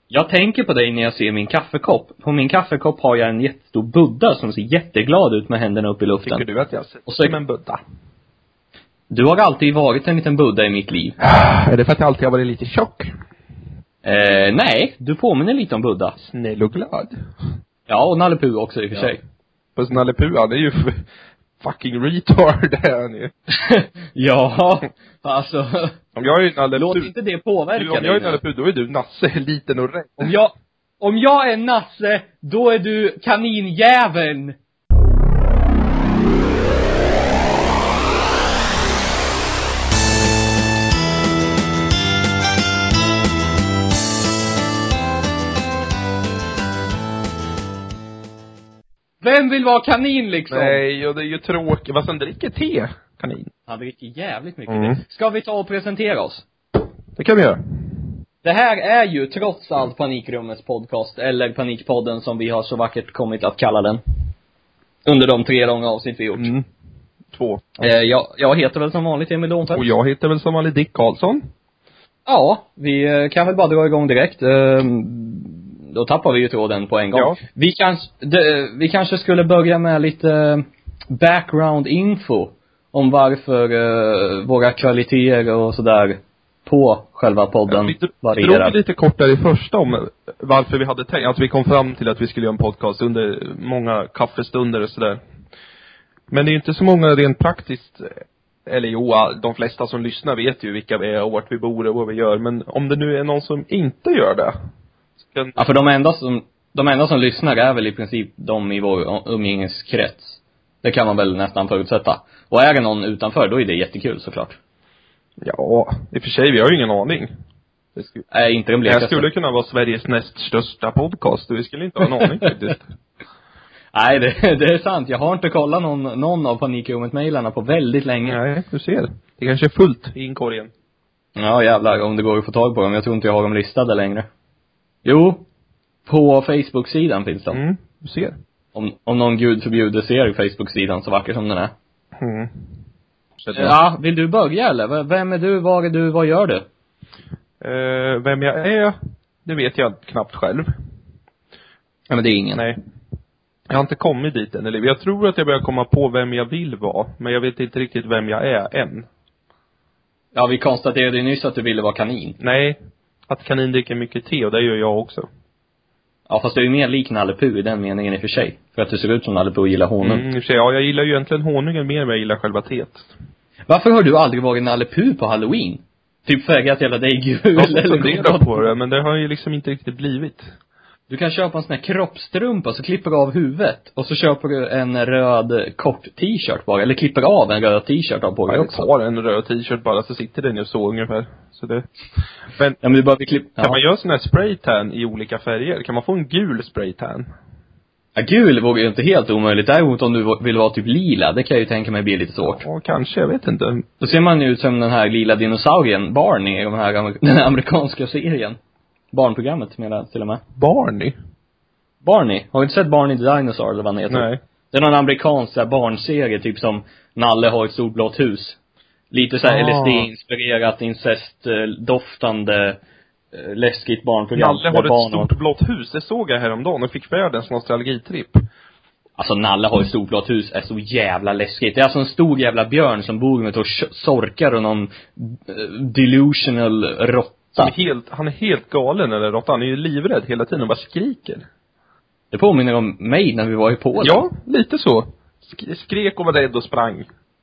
Jag tänker på dig när jag ser min kaffekopp. På min kaffekopp har jag en jättestor Buddha som ser jätteglad ut med händerna upp i luften. Tycker du att jag ser och så, som en Buddha? Du har alltid varit en liten Buddha i mitt liv. Är det för att jag alltid har varit lite tjock? Nej, du påminner lite om Buddha. Snäll och glad. Ja, och Nalle Puh också i och för sig. Fast Nalle Puh, han är ju fucking retard, det är han ju. Ja, alltså. Om jag är Nalle Puh. Låt inte det påverka dig. Om jag är Nalle Puh, då är du Nasse, liten och rädd. Om jag är Nasse, då är du kaninjäveln. Vem vill vara kanin liksom? Nej, och det är ju tråkigt. Vad som dricker te? Kanin. Han dricker jävligt mycket. Ska vi ta och presentera oss? Det kan vi göra. Det här är ju trots allt Panikrummets podcast, eller Panikpodden som vi har så vackert kommit att kalla den. Under de 3 långa avsnitt vi gjort. 2. Jag heter väl som vanligt Emil Lånfeldt. Och jag heter väl som vanligt Dick Karlsson. Ja, vi kan väl bara dra igång direkt. Då tappar vi ju tråden på en gång. Ja. Vi kanske skulle börja med lite background info om varför våra kvaliteter och sådär på själva podden varierar. Vi drog lite kortare i första om varför vi hade tänkt att vi kom fram till att vi skulle göra en podcast under många kaffestunder och sådär. Men det är inte så många rent praktiskt, eller jo, de flesta som lyssnar vet ju vilka vi är och vart vi bor och vad vi gör. Men om det nu är någon som inte gör det. Ja, för de enda som lyssnar är väl i princip de i vår umgängeskrets. Det kan man väl nästan förutsätta. Och är det någon utanför, då är det jättekul såklart. Ja, i och för sig, vi har ju ingen aning. Inte den blekaste. Det skulle kunna vara Sveriges näst största podcast och vi skulle inte ha en aning faktiskt. Nej, det är sant. Jag har inte kollat någon av Panikrummet-mailarna på väldigt länge. Nej, du ser. Det kanske är fullt i inkorgen. Ja, jävlar, om det går att få tag på dem. Jag tror inte jag har dem listade längre. Jo, på Facebook-sidan finns de. Du ser. Om någon gud förbjuder ser Facebook-sidan så vacker som den är. Ja, vill du börja eller? Vem är du, var är du, vad gör du? Vem jag är, det vet jag knappt själv. Ja, men det är ingen. Nej. Jag har inte kommit dit än, eller jag tror att jag börjar komma på vem jag vill vara. Men jag vet inte riktigt vem jag är än. Ja, vi konstaterade ju nyss att du ville vara kanin. Nej, att kanin dricker mycket te och det gör jag också. Ja, fast du är ju mer lik Nalle Puh i den meningen i och för sig. För att du ser ut som Nalle Puh och gillar honung. I och för sig, ja, jag gillar ju egentligen honungen mer än jag gillar själva teet. Varför har du aldrig varit Nalle Puh på Halloween? Typ färgat jävla dig gul eller något på det, men det har ju liksom inte riktigt blivit. Du kan köpa en sån här kroppstrumpa, så klipper du av huvudet. Och så köper du en röd kort t-shirt bara. Eller klipper av en röd t-shirt av på dig. Ja, jag tar en röd t-shirt bara, så sitter den ju så ungefär. Så det. Men, ja, men du bara kan man göra sån här spraytan i olika färger? Kan man få en gul spraytan? Ja, gul vore ju inte helt omöjligt. Däremot om du vill vara typ lila, det kan jag ju tänka mig bli lite svårt. Ja, kanske, jag vet inte. Då ser man ju ut som den här lila dinosaurien Barney i den här amerikanska serien. Barnprogrammet menar till och med. Barney? Har du inte sett Barney the Dinosaur eller vad han heter? Nej. Det är någon amerikansk så här barnserie, typ som Nalle har ett stort blått hus. Lite så här LSD-inspirerat, incest-doftande, läskigt barnprogram. Nalle har ett stort blått hus, det såg jag häromdagen och fick världens nostalgitripp. Alltså Nalle har ett stort blått hus är så jävla läskigt. Det är alltså en stor jävla björn som bor med och sorkar och någon delusional råtta. Han är helt galen, eller råtta. Han är ju livrädd hela tiden och bara skriker. Det påminner om mig när vi var i Polen. Ja, lite så. Skrek och var rädd och sprang.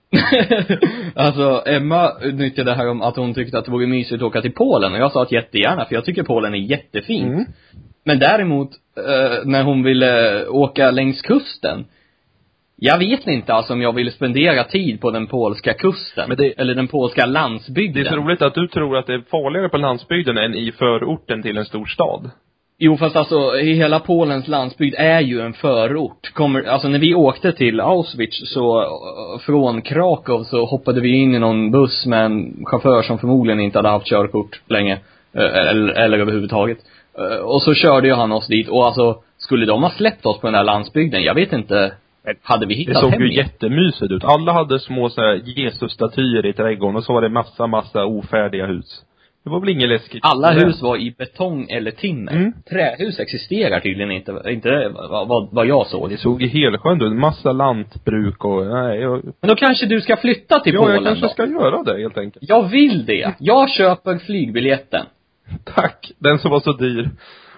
Alltså Emma nyttjade det här om att hon tyckte att det vore mysigt att åka till Polen. Och jag sa att jättegärna, för jag tycker Polen är jättefint. Men däremot när hon ville åka längs kusten, jag vet inte alltså om jag vill spendera tid på den polska kusten. Eller den polska landsbygden. Det är så roligt att du tror att det är farligare på landsbygden än i förorten till en stor stad. Jo, fast alltså hela Polens landsbygd är ju en förort. Alltså när vi åkte till Auschwitz så från Krakow så hoppade vi in i någon buss med en chaufför som förmodligen inte hade haft körkort länge. Eller överhuvudtaget. Och så körde ju han oss dit. Och alltså, skulle de ha släppt oss på den där landsbygden? Jag vet inte. Hade vi hittat hem? Det såg ju jättemysigt ut. Alla hade små så här Jesus-statyer i trädgården. Och så var det massa ofärdiga hus. Det var väl inget läskigt. Alla hus var i betong eller timmer. Mm. Trähus existerar tydligen inte vad jag såg. Det såg ju helskönt ut. En massa lantbruk och Men då kanske du ska flytta till Polen. Ja, jag kanske då. ska göra det helt enkelt. Jag vill det. Jag köper flygbiljetten. Tack. Den som var så dyr.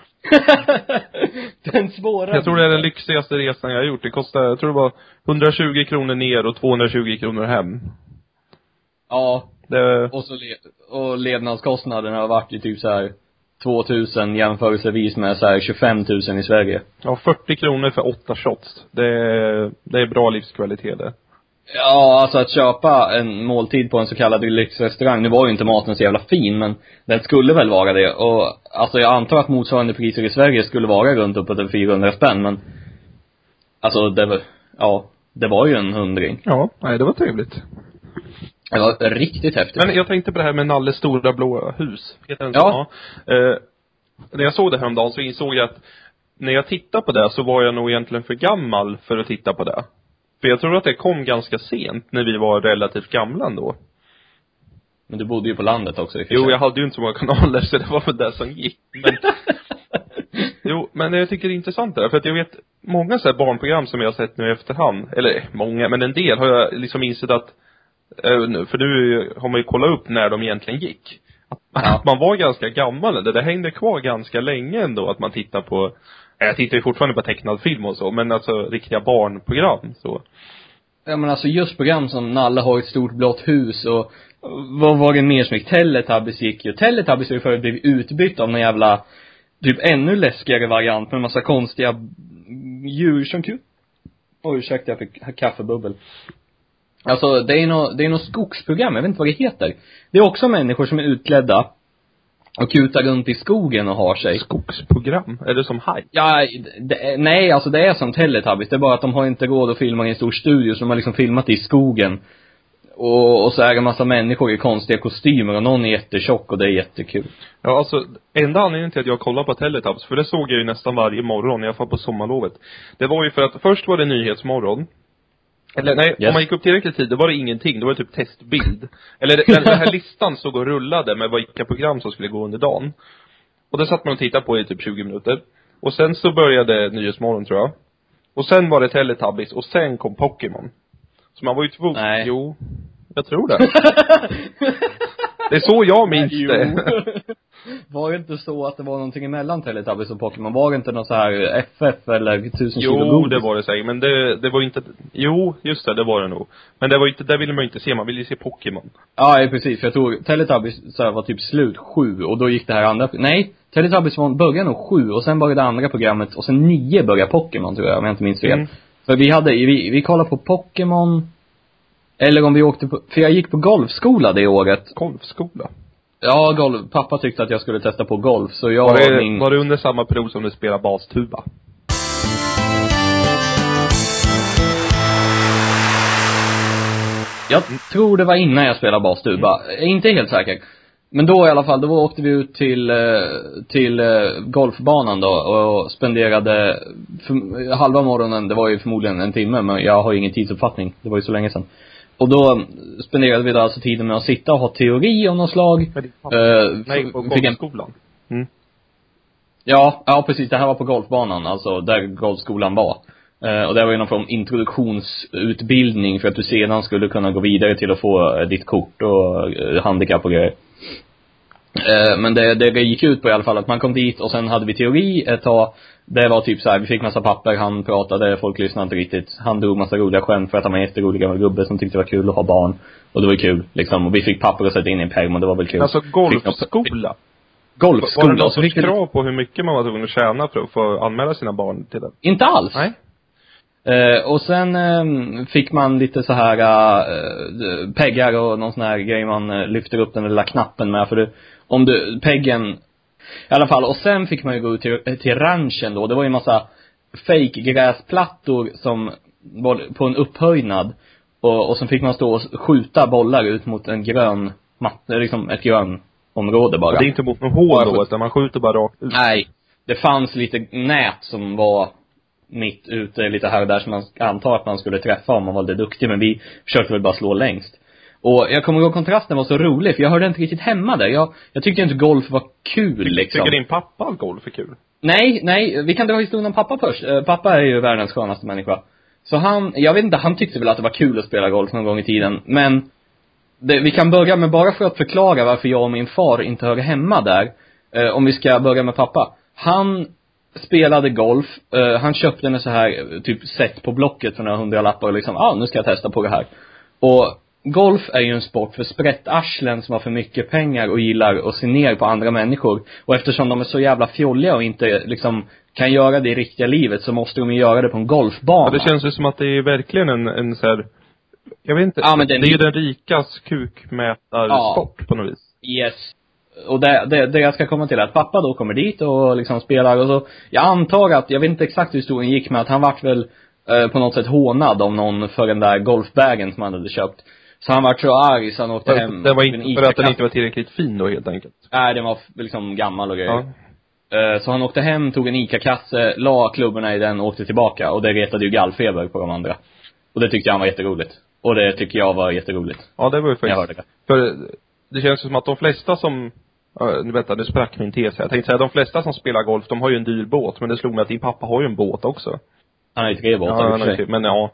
Den svåra. Jag tror det är den lyxigaste resan jag har gjort. Det kostar, jag tror det var 120 kronor ner och 220 kronor hem. Ja. Det... Och så och levnadskostnaderna har varit i typ så här 2000 jämförelsevis med så här 25 000 i Sverige. Ja, 40 kronor för 8 shots. Det är bra livskvalitet det. Ja, alltså att köpa en måltid på en så kallad lyxrestaurang. Nu var ju inte maten så jävla fin, men den skulle väl vara det. Och alltså jag antar att motsvarande priser i Sverige skulle vara runt uppåt 400 spänn, men alltså det var ju en 100. Ja, nej, det var trevligt. Det var riktigt häftigt. Men jag tänkte på det här med Nalles stora blåa hus. Heter den så? Ja. När jag såg det häromdagen så insåg jag att när jag tittade på det så var jag nog egentligen för gammal för att titta på det. För jag tror att det kom ganska sent när vi var relativt gamla ändå. Men du bodde ju på landet också. Jo, jag hade ju inte så många kanaler så det var väl det som gick. Men... Jo, men jag tycker det är intressant det här. För att jag vet många så här barnprogram som jag har sett nu i efterhand. Eller många, men en del har jag liksom insett att för nu har man ju kollat upp när de egentligen gick. Att man var ganska gammal. Det hängde kvar ganska länge ändå. Att man tittar på... Jag tittar ju fortfarande på tecknad film och så. Men alltså riktiga barnprogram så. Ja, men alltså just program som Nalle har ett stort blått hus. Och vad var det mer som gick? Teletubbies gick ju. Teletubbies har ju förut blivit utbytt av någon jävla typ ännu läskigare variant. Med en massa konstiga djur som kul. Oj, ursäkta, jag fick kaffebubbel. Alltså det är något skogsprogram, jag vet inte vad det heter. Det är också människor som är utklädda och kutar runt i skogen och har sig. Skogsprogram? Är det som haj? Ja, nej, alltså det är som Teletubbies. Det är bara att de har inte råd att filma i en stor studio, så de har liksom filmat i skogen. Och så är det en massa människor i konstiga kostymer och någon är jättetjock och det är jättekul. Ja, alltså enda anledningen till att jag kollar på Teletubbies, för det såg jag ju nästan varje morgon, i alla fall på sommarlovet. Det var ju för att först var det Nyhetsmorgon. Eller nej, yes. Om man gick upp tillräckligt tid, då var det ingenting. Då var det typ testbild. Eller den här listan såg och rullade med vilka program som skulle gå under dagen. Och det satt man och tittade på i typ 20 minuter. Och sen så började Nyhetsmorgon, tror jag. Och sen var det Teletubbies och sen kom Pokémon. Så man var ju tvungen. Nej. Jo, jag tror det. Det är så jag minns det. Var det inte så att det var någonting emellan Teletubbies och Pokémon? Var det inte någon så här FF eller 1000 kilo godis? Jo, det var det säkert. Men det var inte... Jo, just det var det nog. Men det var inte, där ville man inte se. Man ville ju se Pokémon. Ja, precis. För jag tror Teletubbies så här, var typ slut 7. Och då gick det här andra... Nej, Teletubbies började nog 7. Och sen började det andra programmet. Och sen 9 började Pokémon, tror jag. Om jag inte minns fel. För vi kollade på Pokémon. Eller om vi åkte på... För jag gick på golfskola det året. Golfskola? Ja, pappa tyckte att jag skulle testa på golf. Så jag var det under samma prov som du spelade bastuba? Jag tror det var innan jag spelade bastuba. Jag är inte helt säker. Men då i alla fall, då åkte vi ut till golfbanan då. Och spenderade halva morgonen, det var ju förmodligen en timme. Men jag har ju ingen tidsuppfattning, det var ju så länge sedan. Och då spenderade vi då alltså tiden med att sitta och ha teori om något slag. Nej, på golfskolan. Ja, precis. Det här var på golfbanan, alltså där golfskolan var. Och det var ju någon form av introduktionsutbildning för att du sedan skulle kunna gå vidare till att få ditt kort och handikapp och grejer. Men det gick ut på i alla fall att man kom dit och sen hade vi teori ett tag. Det var typ så här, vi fick massa papper, han pratade, folk lyssnade inte riktigt. Han drog massa roliga skämt för att han var en jätterolig gammal gubbe som tyckte det var kul att ha barn. Och det var kul, liksom. Och vi fick papper att sätta in i en pärm och det var väl kul. Alltså golfskola? Golfskola. Var det någon sorts krav på hur mycket man var tvungen att tjäna för att få anmäla sina barn till det? Inte alls. Nej. Och sen fick man lite så här peggar och någon sån här grej man lyfter upp den lilla knappen med. För det, om du, peggen i alla fall, och sen fick man ju gå ut till ranchen då. Det var ju en massa fake gräsplattor som var på en upphöjnad. Och sen fick man stå och skjuta bollar ut mot en grön liksom ett grön område bara. Och det är inte mot någon hål då, utan man skjuter bara rakt ut. Nej, det fanns lite nät som var mitt ute lite här och där som man antar att man skulle träffa om man var lite duktig. Men vi försökte väl bara slå längst. Och jag kommer ihåg kontrasten var så rolig, för jag hörde inte riktigt hemma där. Jag tyckte inte golf var kul liksom. Tycker din pappa att golf är kul? Nej, vi kan dra historien om pappa först. Pappa är ju världens skönaste människa. Så jag vet inte, han tyckte väl att det var kul att spela golf någon gång i tiden. Men vi kan börja med, bara för att förklara varför jag och min far inte hör hemma där. Om vi ska börja med pappa. Han spelade golf. Han köpte en så här typ set på Blocket för några 100-lappar och liksom, nu ska jag testa på det här. Och golf är ju en sport för sprättarslen som har för mycket pengar och gillar att se ner på andra människor. Och eftersom de är så jävla fjolliga och inte liksom kan göra det i riktiga livet, så måste de ju göra det på en golfbana. Ja, det känns ju som att det är verkligen en så här, jag vet inte, men det är ju den rikas kukmätarsport på något vis. Yes. Och det jag ska komma till är att pappa då kommer dit och liksom spelar, och så, jag antar att, jag vet inte exakt hur historien gick, men att han vart väl på något sätt hånad om någon för den där golfbagen som han hade köpt. Så han var så arg så han åkte hem. Det var inte för att den inte var tillräckligt fin då, helt enkelt. Nej, den var liksom gammal och grejer. Ja. Så han åkte hem, tog en ICA-kasse, la klubborna i den och åkte tillbaka. Och det retade ju gallfeber på de andra. Och det tyckte han var jätteroligt. Och det tycker jag var jätteroligt. Ja, det var ju faktiskt. För det känns som att de flesta som, nu sprack min tes här. Jag tänkte säga, de flesta som spelar golf, de har ju en dyr båt. Men det slog mig att din pappa har ju en båt också. Han har ju 3 båtar. Ja, men ja.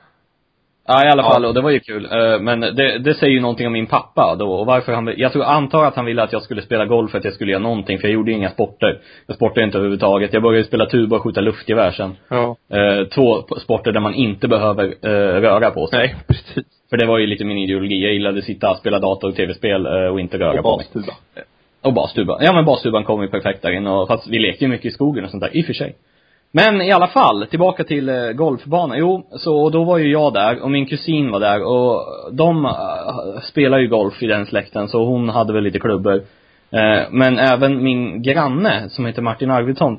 Ja, i alla fall, och det var ju kul. Men det säger ju någonting om min pappa då. Och varför jag antar att han ville att jag skulle spela golf, för att jag skulle göra någonting. För jag gjorde ju inga sporter. Jag sportade inte överhuvudtaget. Jag började spela tuba och skjuta luftgevär sen. Ja. 2 sporter där man inte behöver röra på sig. Nej, precis. För det var ju lite min ideologi. Jag gillade sitta, spela dator och tv-spel och inte röra på mig. Och bastuba. Ja, men bastuban kom ju perfekt där in. Och fast vi lekte ju mycket i skogen och sånt där, i och för sig. Men i alla fall, tillbaka till golfbanan. Jo, så då var ju jag där och min kusin var där. Och de spelar ju golf i den släkten, så hon hade väl lite klubbor. Men även min granne, som heter Martin Arvidsson,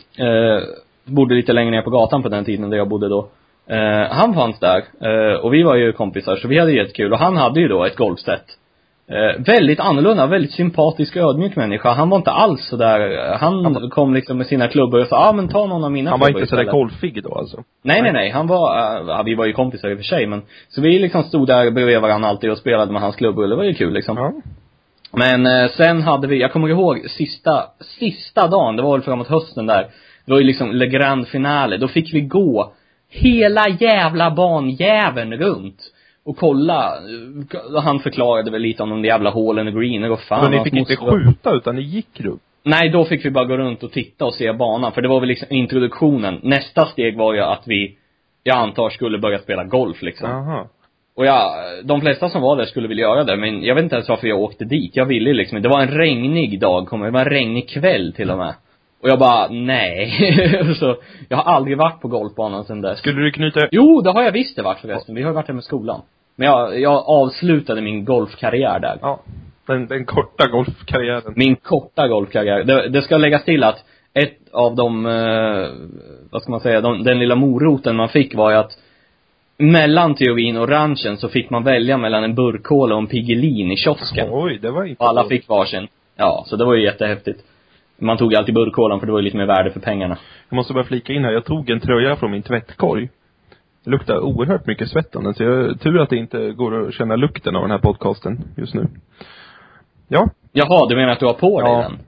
bodde lite längre ner på gatan på den tiden där jag bodde då. Han fanns där, och vi var ju kompisar, så vi hade jättekul. Och han hade ju då ett golfset. Väldigt annorlunda, väldigt sympatisk och ödmjuk människa. Han var inte alls så där. Han kom liksom med sina klubbor och sa, men ta någon av mina klubbor. Han var inte så där golfig då alltså? Nej. Han var, vi var ju kompisar i och för sig, men så vi liksom stod där bredvid varandra alltid och spelade med hans klubbor. Det var ju kul liksom. Ja. Men sen hade vi, jag kommer ihåg sista dagen, det var väl framåt hösten där. Det var ju liksom Le Grand Finale. Då fick vi gå hela jävla banjäveln runt och kolla. Han förklarade väl lite om de jävla hålen och greener och fan. Men ni fick inte skjuta, utan ni gick runt? Nej, då fick vi bara gå runt och titta och se banan. För det var väl liksom introduktionen. Nästa steg var ju att jag antar, skulle börja spela golf liksom. Aha. Och de flesta som var där skulle vilja göra det. Men jag vet inte ens varför jag åkte dit. Jag ville liksom, det var en regnig dag, det var en regnig kväll till och med. Och jag bara, nej. Så jag har aldrig varit på golfbanan sedan dess. Skulle du knyta? Jo, det har jag visst varit förresten. Vi har varit där med skolan. Men jag avslutade min golfkarriär där. Ja, den korta golfkarriären. Min korta golfkarriär. Det ska läggas till att ett av de, vad ska man säga, den lilla moroten man fick var ju att mellan teorin och ranchen så fick man välja mellan en burkål och en Piggelin i kiosken. Oj, det var inte. Och alla fick varsin. Ja, så det var ju jättehäftigt. Man tog alltid burkålan för det var ju lite mer värde för pengarna. Jag måste bara flika in här. Jag tog en tröja från min tvättkorg. Det luktar oerhört mycket svettande. Så jag tur att det inte går att känna lukten av den här podcasten just nu. Ja. Jaha, du menar att du har på dig den?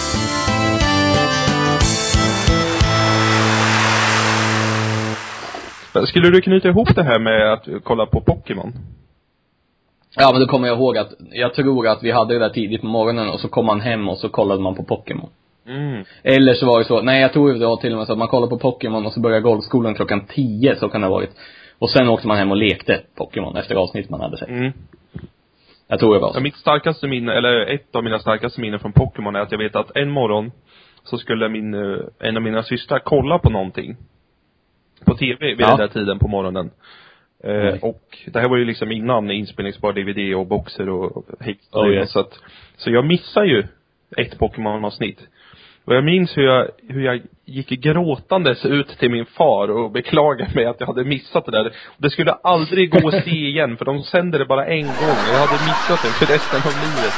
Skulle du knyta ihop det här med att kolla på Pokémon? Ja, men då kommer jag ihåg att jag tror att vi hade det där tidigt på morgonen och så kom man hem och så kollade man på Pokémon. Mm. Eller så var det så, nej jag tror det var till och med så att man kollade på Pokémon och så började golfskolan 10:00, så kan det ha varit. Och sen åkte man hem och lekte Pokémon efter avsnitt man hade sett. Mm. Jag tror det var så. Ja, mitt starkaste minne, eller ett av mina starkaste minnen från Pokémon är att jag vet att en morgon så skulle en av mina systrar kolla på någonting på tv vid den där tiden på morgonen. Och det här var ju liksom innan inspelningsbar DVD och boxer och så jag missar ju ett Pokémon-avsnitt. Och jag minns hur jag gick gråtandes ut till min far och beklagade mig att jag hade missat det där. Det skulle aldrig gå att se igen, för de sände det bara en gång. Jag hade missat det för resten av livet.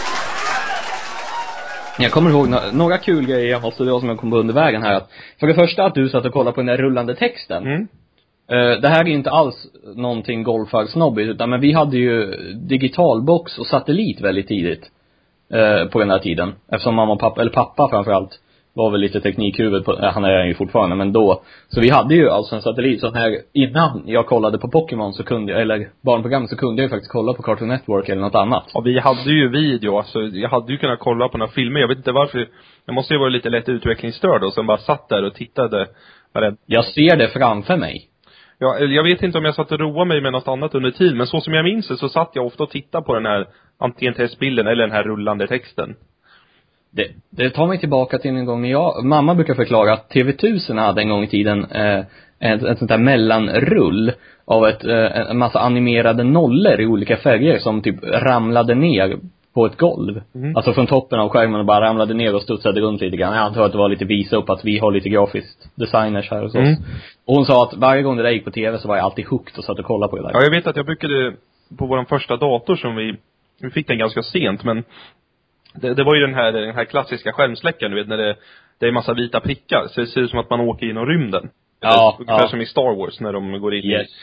Jag kommer ihåg några kul grejer jag måste dra som jag kom på under vägen här. För det första att du satt och kollade på den där rullande texten. Det här är inte alls någonting golfarsnobbigt, utan men vi hade ju digitalbox och satellit väldigt tidigt på den här tiden. Eftersom mamma och pappa, eller pappa framförallt, var väl lite teknikhuvud på, han är ju fortfarande, men då. Så vi hade ju alltså en satellit. Så här, innan jag kollade på Pokémon så kunde jag, eller barnprogram, så kunde jag ju faktiskt kolla på Cartoon Network eller något annat. Ja, vi hade ju video, alltså jag hade ju kunnat kolla på några filmer. Jag vet inte varför, jag måste ju vara lite lätt utvecklingsstörd och sen bara satt där och tittade. Jag ser det framför mig. Ja, jag vet inte om jag satt och roade mig med något annat under tiden, men så som jag minns det så satt jag ofta och tittade på den här antingen testbilden eller den här rullande texten. Det tar mig tillbaka till en gång när mamma brukar förklara att TV1000 hade en gång i tiden ett sånt där mellanrull av en massa animerade nollor i olika färger som typ ramlade ner på ett golv. Alltså från toppen av skärmen och bara ramlade ner och studsade runt lite grann. Jag antar att det var lite visa upp att vi har lite grafiskt designers här hos oss. Och hon sa att varje gång det där gick på TV så var jag alltid hooked och satt och kollade på det där. Ja, jag vet att jag brukade på vår första dator som vi fick den ganska sent, men det var ju den här klassiska skärmsläckaren, du vet, när det är massa vita prickar. Så det ser ut som att man åker genom rymden. Ja, ungefär som i Star Wars när de går in yes.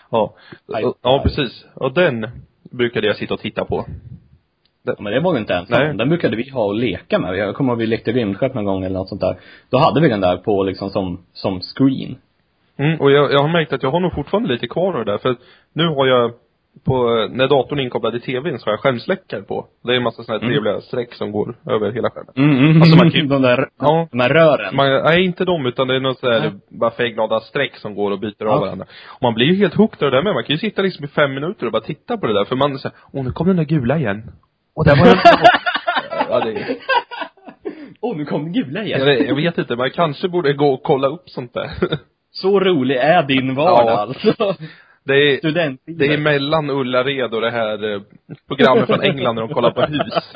Ja, precis. Och den brukade jag sitta och titta på. Men det var ju inte ens. Den brukade vi ha och leka med. Jag kommer ihåg vi lekte rymdskepp någon gång eller något sånt där. Då hade vi den där på liksom som screen. Och jag har märkt att jag har nog fortfarande lite kvar av det där. För nu har jag när datorn är inkopplad till tvn så har jag skärmsläckare på. Det är en massa såna här trevliga streck som går över hela skärmen. Alltså man kan de där rören. Nej, inte de, utan det är något sådär bara färgglada streck som går och byter av varandra. Och man blir ju helt hooked av det där med. Man kan ju sitta liksom i 5 minuter och bara titta på det där. För man säger, nu kommer den där gula igen. Och där var den. Ja, det är... nu kom den gula igen. Jag vet inte, man kanske borde gå och kolla upp sånt där. Så rolig är din vardag alltså. Det är mellan Ullared och det här programmet från England när de kollar på hus.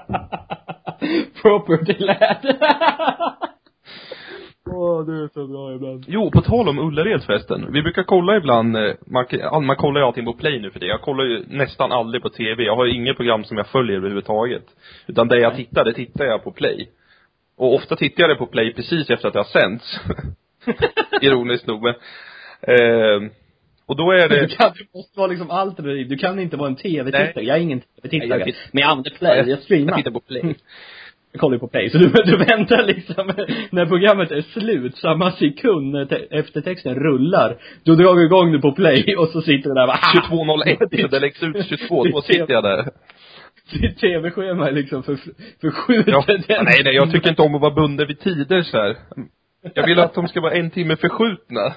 Property Lad. Du är så bra ibland. Jo, på tal om Ullared förresten. Vi brukar kolla ibland, man kollar ju allting på Play nu för det. Jag kollar ju nästan aldrig på TV. Jag har ju inget program som jag följer överhuvudtaget. Utan det jag tittar jag på Play. Och ofta tittar jag det på Play precis efter att det har sänts. Ironiskt nog, men och då är det... Du måste vara liksom alternativ. Du kan inte vara en TV-tittare. Jag är ingen TV-tittare. Men jag använder Play. Jag streamar. Jag tittar på Play. Jag kollar ju på Play. Så du väntar liksom när programmet är slut. Samma sekund när eftertexten rullar. Då drar du igång det på Play. Och så sitter du där 22.01. Så det läggs ut 22. Då sitter jag där. Ditt TV-schema är liksom förskjutet. Ja, nej, jag tycker inte om att vara bunden vid tider så här. Jag vill att de ska vara 1 timme förskjutna.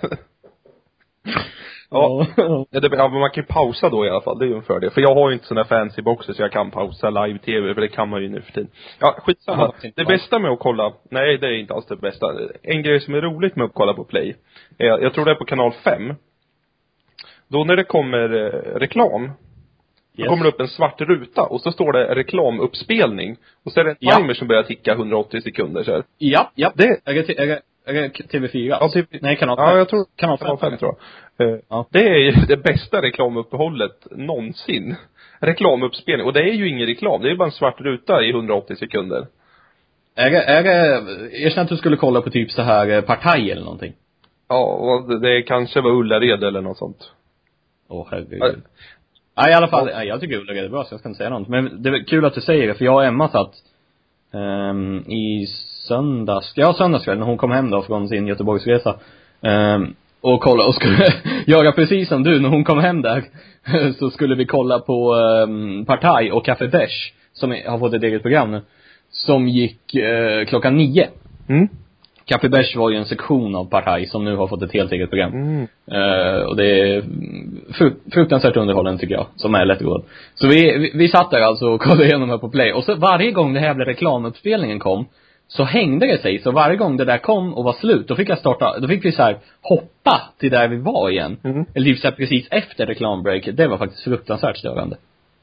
Ja, men man kan ju pausa då i alla fall. Det är ju en fördel. För jag har ju inte såna fancy boxer så jag kan pausa live-tv. För det kan man ju nu för tiden. Ja, skitsamma. Det bästa med att kolla... Nej, det är inte alls det bästa. En grej som är roligt med att kolla på Play. Jag tror det är på kanal 5. Då när det kommer reklam... Då kommer det upp en svart ruta. Och så står det reklamuppspelning. Och så är det en timer som börjar ticka 180 sekunder så här. Ja. Är det TV4? Ja, Nej, kanal 5. Ja, jag tror kanal 5 tror jag. Det är ju det bästa reklamuppehållet någonsin. Reklamuppspelning. Och det är ju ingen reklam. Det är bara en svart ruta i 180 sekunder. Jag känner att du skulle kolla på typ så här Partaj eller någonting. Ja, och det kanske var Ullared eller något sånt. Herregud. Ja, i alla fall, jag tycker Ullared är bra så jag ska inte säga något. Men det är kul att du säger det, för jag och Emma satt i söndags när hon kom hem då från sin Göteborgsresa och kolla och skulle göra precis som du. När hon kom hem där så skulle vi kolla på Partaj och Café Bärs som har fått ett eget program nu, som gick klockan 9. Café Bärs var ju en sektion av Partaj som nu har fått ett helt eget program. Och det är fruktansvärt underhållande tycker jag, som är lätt råd. Så vi satt där alltså och kollade igenom här på Play. Och så varje gång det här blev reklamuppspelningen kom, så hängde det sig. Så varje gång det där kom och var slut, då fick vi så här hoppa till där vi var igen. Eller typ så här precis efter reklambreaket. Det var faktiskt fruktansvärt störande.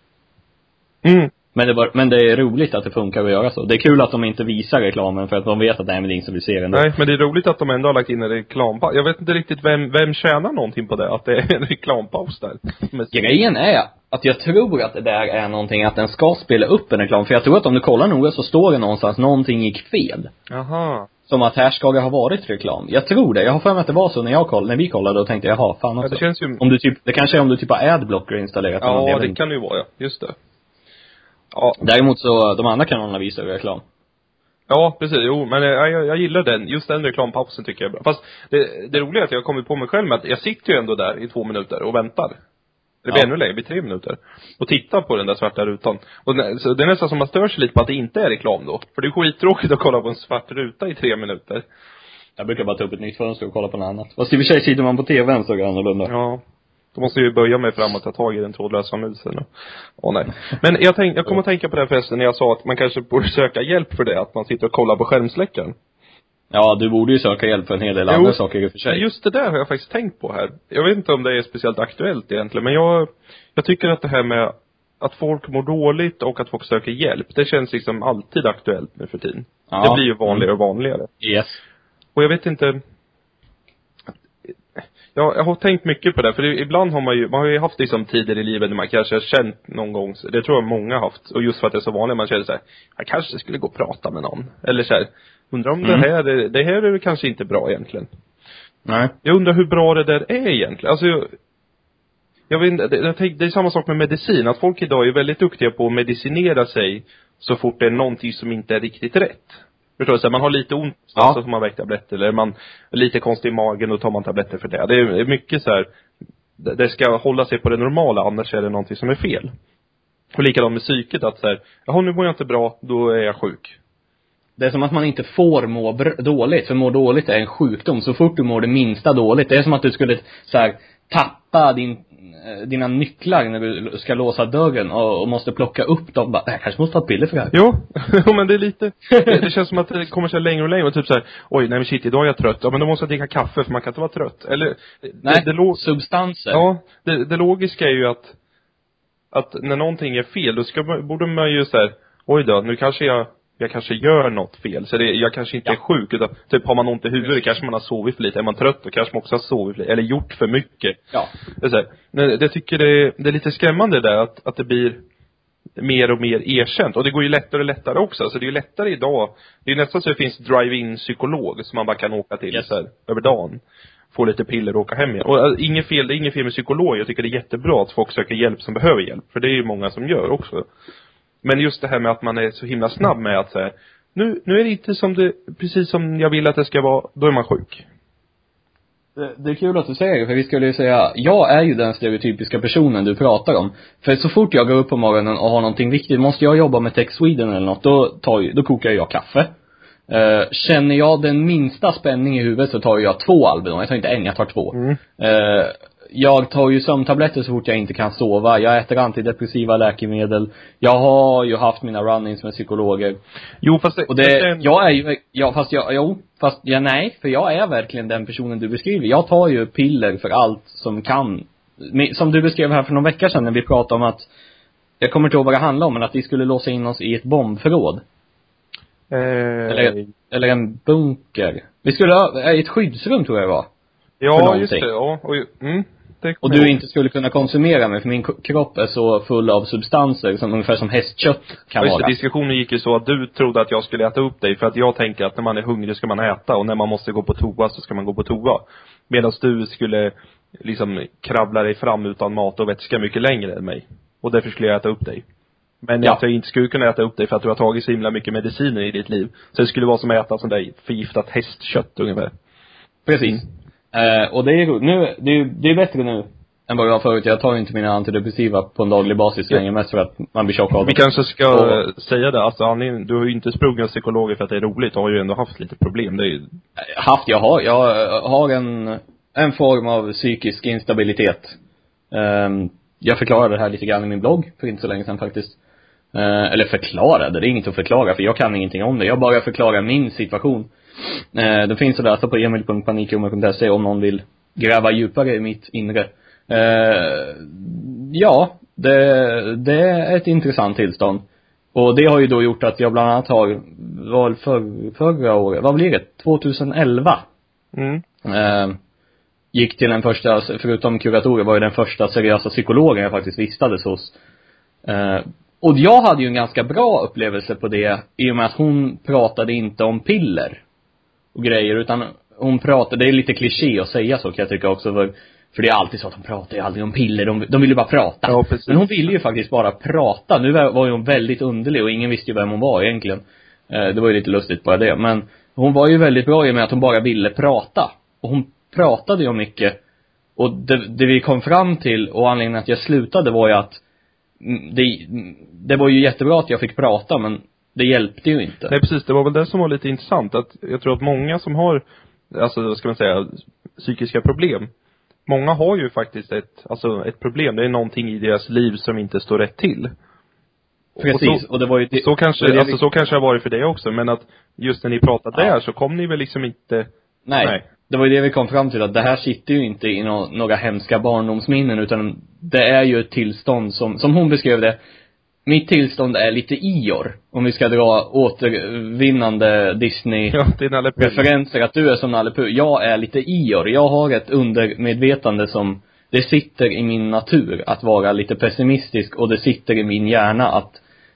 Men det är roligt att det funkar att göra så. Det är kul att de inte visar reklamen för att de vet att det är ingen som vill se den. Nej, men det är roligt att de ändå har lagt in en reklampaus. Jag vet inte riktigt vem tjänar någonting på det, att det är en reklampaus där. Grejen är att jag tror att det där är någonting att den ska spela upp en reklam. För jag tror att om du kollar noga så står det någonstans någonting gick fel. Aha. som att här ska det ha varit reklam. Jag tror det. Jag har för mig att det var så när vi kollade och tänkte, jaha, fan också. Ja, det känns ju... Om du typ, det kanske är om du typ har adblocker installerat. Ja, det kan ju vara, ja. Just det. Ja. Däremot så, de andra kanalerna visar reklam. Ja, precis. Jo, men jag gillar den. Just den reklampausen tycker jag är bra. Fast det roliga är att jag har kommit på mig själv med att jag sitter ju ändå där i 2 minuter och väntar. Det blir ännu längre, det blir 3 minuter. Och tittar på den där svarta rutan. Och så det är nästan som man stör sig lite på att det inte är reklam då. För det är skittråkigt att kolla på en svart ruta i 3 minuter. Jag brukar bara ta upp ett nytt fönster och kolla på något annat. Fast i och för sig sitter man på tvn så är det annorlunda. Ja. Då måste jag ju böja mig fram och ta tag i den trådlösa musen. Nej. Men jag kommer att tänka på det här förresten när jag sa att man kanske borde söka hjälp för det. Att man sitter och kollar på skärmsläckaren. Ja, du borde ju söka hjälp för en hel del andra saker i och för sig. Just det där har jag faktiskt tänkt på här. Jag vet inte om det är speciellt aktuellt egentligen. Men jag tycker att det här med att folk mår dåligt och att folk söker hjälp. Det känns liksom alltid aktuellt nu för tiden. Ja. Det blir ju vanligare och vanligare. Yes. Och jag vet inte... Jag har tänkt mycket på det. För ibland har man har ju haft liksom tider i livet när man kanske har känt någon gång. Det tror jag många har haft. Och just för att det är så vanligt man känner så här, jag kanske skulle gå och prata med någon. Eller så här, undrar om det här är kanske inte bra egentligen. Nej. Jag undrar hur bra det där är egentligen. Alltså jag vet inte, det är samma sak med medicin. Att folk idag är väldigt duktiga på att medicinera sig så fort det är någonting som inte är riktigt rätt. Förstår du? Så man har lite ont så får man väcka tabletter. Eller man är lite konstig i magen och tar man tabletter för det. Det är mycket så här. Det ska hålla sig på det normala, annars är det någonting som är fel. Och likadant med psyket att så här, jaha, nu mår jag inte bra, då är jag sjuk. Det är som att man inte får må dåligt. För må dåligt är en sjukdom. Så fort du mår det minsta dåligt. Det är som att du skulle så här, tappa dina nycklar när du ska låsa dörren och måste plocka upp dem. Jag kanske måste ta ett piller för det här. Jo, men det är lite... det känns som att det kommer sig längre och längre. Och typ så här, oj, nej men shit, idag är jag trött. Ja, men då måste jag dricka kaffe för man kan inte vara trött. Eller... Nej, substanser. Ja, det logiska är ju att när någonting är fel, då borde man ju så här, oj då, nu kanske jag kanske gör något fel. Så jag kanske inte är sjuk. Utan, typ har man ont i huvudet, kanske man har sovit för lite. Är man trött, då kanske man också har sovit för lite. Eller gjort för mycket. Ja. Det är så här, men jag tycker det är lite skrämmande där att det blir mer och mer erkänt. Och det går ju lättare och lättare också. Så det är ju lättare idag. Det är ju nästan så det finns drive-in psykolog som man bara kan åka till så här, över dagen. Få lite piller och åka hem igen. Och det är inget fel med psykolog. Jag tycker det är jättebra att folk söker hjälp som behöver hjälp. För det är ju många som gör också. Men just det här med att man är så himla snabb med att säga, nu är det inte precis som jag vill att det ska vara, då är man sjuk. Det är kul att du säger det, för vi skulle ju säga, jag är ju den stereotypiska personen du pratar om. För så fort jag går upp på morgonen och har någonting viktigt, måste jag jobba med Tech Sweden eller något, då kokar jag kaffe. Känner jag den minsta spänning i huvudet så tar jag 2 Alvedon. Jag tar inte en, jag tar 2. Jag tar ju sömntabletter så fort jag inte kan sova. Jag äter antidepressiva läkemedel. Jag har ju haft mina run-ins med psykologer. Jo, fast jag är ju, nej, för jag är verkligen den personen du beskriver. Jag tar ju piller för allt som kan. Som du beskrev här för någon vecka sedan när vi pratade om att, jag kommer inte ihåg vad det handlar om, men att vi skulle låsa in oss i ett bombförråd. Eller en bunker. Vi skulle i ett skyddsrum tror jag det var. Ja, just det. Ja, och du inte skulle kunna konsumera mig, för min kropp är så full av substanser som ungefär som hästkött kan vara. Diskussionen gick ju så att du trodde att jag skulle äta upp dig. För att jag tänker att när man är hungrig ska man äta. Och när man måste gå på toa så ska man gå på toa. Medan du skulle liksom krabbla dig fram utan mat och vätska mycket längre än mig. Och därför skulle jag äta upp dig. Men att jag inte skulle kunna äta upp dig för att du har tagit så himla mycket mediciner i ditt liv. Så det skulle vara som att äta sån där förgiftat hästkött ungefär. Precis. Och det är bättre nu än vad jag var förut. Jag tar inte mina antidepressiva på en daglig basis längre, mest för att man blir tjock av dem. Vi kanske ska säga det, alltså du har ju inte sprungit psykologer för att det är roligt. Du har ju ändå haft lite problem. Det är ju... Jag har en form av psykisk instabilitet. Jag förklarade det här lite grann i min blogg för inte så länge sedan faktiskt. Eller förklarade, det är inget att förklara, för jag kan ingenting om det. Jag bara förklarar min situation. Det finns att läsa på emil.panikrummet.se om någon vill gräva djupare i mitt inre. Det är ett intressant tillstånd. Och det har ju då gjort att jag bland annat har förra året, vad blir det? 2011 gick till den första, förutom kuratorer var ju den första seriösa psykologen jag faktiskt vistades hos. Och jag hade ju en ganska bra upplevelse på det, i och med att hon pratade inte om piller. och grejer, utan hon pratar, det är lite kliché att säga så kan jag tycka också, för det är alltid så att de pratar ju aldrig om piller, de vill ju bara prata. Ja, precis. Men hon ville ju faktiskt bara prata. Nu var ju hon väldigt underlig och ingen visste ju vem hon var egentligen. Det var ju lite lustigt bara det, men hon var ju väldigt bra i med att hon bara ville prata. Och hon pratade ju mycket. Och det vi kom fram till, och anledningen att jag slutade var ju att det var ju jättebra att jag fick prata, men det hjälpte ju inte. Nej, precis. Det var väl det som var lite intressant. Att jag tror att många som har, alltså vad ska man säga, psykiska problem, många har ju faktiskt ett problem. Det är någonting i deras liv som inte står rätt till. Precis, och det var ju så kanske, så kanske det har varit för det också. Men att just när ni pratade där så kom ni väl liksom inte. Nej. Det var ju det vi kom fram till, att det här sitter ju inte i några hemska barndomsminnen, utan det är ju ett tillstånd som hon beskrev det. Mitt tillstånd är lite Ior, om vi ska dra återvinnande Disney-referenser, att du är som Nalle Puh. Jag är lite Ior. Jag har ett undermedvetande som, det sitter i min natur att vara lite pessimistisk, och det sitter i min hjärna att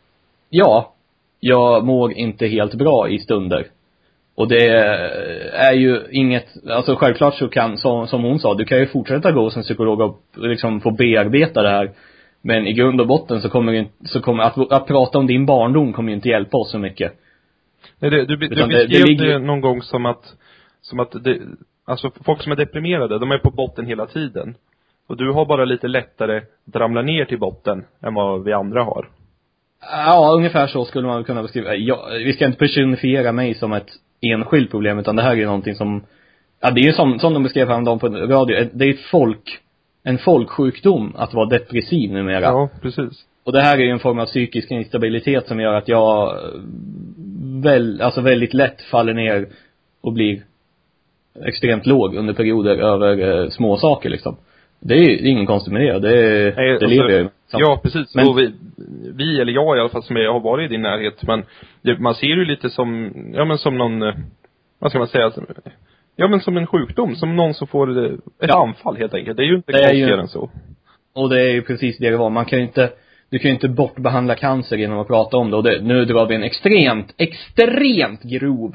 jag mår inte helt bra i stunder. Och det är ju inget, alltså självklart så kan, som hon sa, du kan ju fortsätta gå som psykolog och liksom få bearbeta det här. Men i grund och botten så kommer att prata om din barndom kommer ju inte hjälpa oss så mycket. Nej, du beskrev det någon gång som att det, alltså folk som är deprimerade, de är på botten hela tiden. Och du har bara lite lättare att ramla ner till botten än vad vi andra har. Ja, ungefär så skulle man kunna beskriva. Vi ska inte personifiera mig som ett enskilt problem, utan det här är ju någonting som, det är ju som de beskrev häromdagen på radio, det är en folksjukdom att vara depressiv numera. Ja, precis. Och det här är ju en form av psykisk instabilitet som gör att jag väldigt lätt faller ner och blir extremt låg under perioder över små saker liksom. Det är ingen konstigt med det. Det lever ju. Ja, precis. Men, och vi eller jag i alla fall som har varit i din närhet, men man ser ju lite som, som någon, vad ska man säga, men som en sjukdom, som någon som får ett anfall helt enkelt. Det är ju inte konstigare än så. Och det är ju precis det var. Du kan ju inte bortbehandla cancer genom att prata om det. Och nu drar vi en extremt grov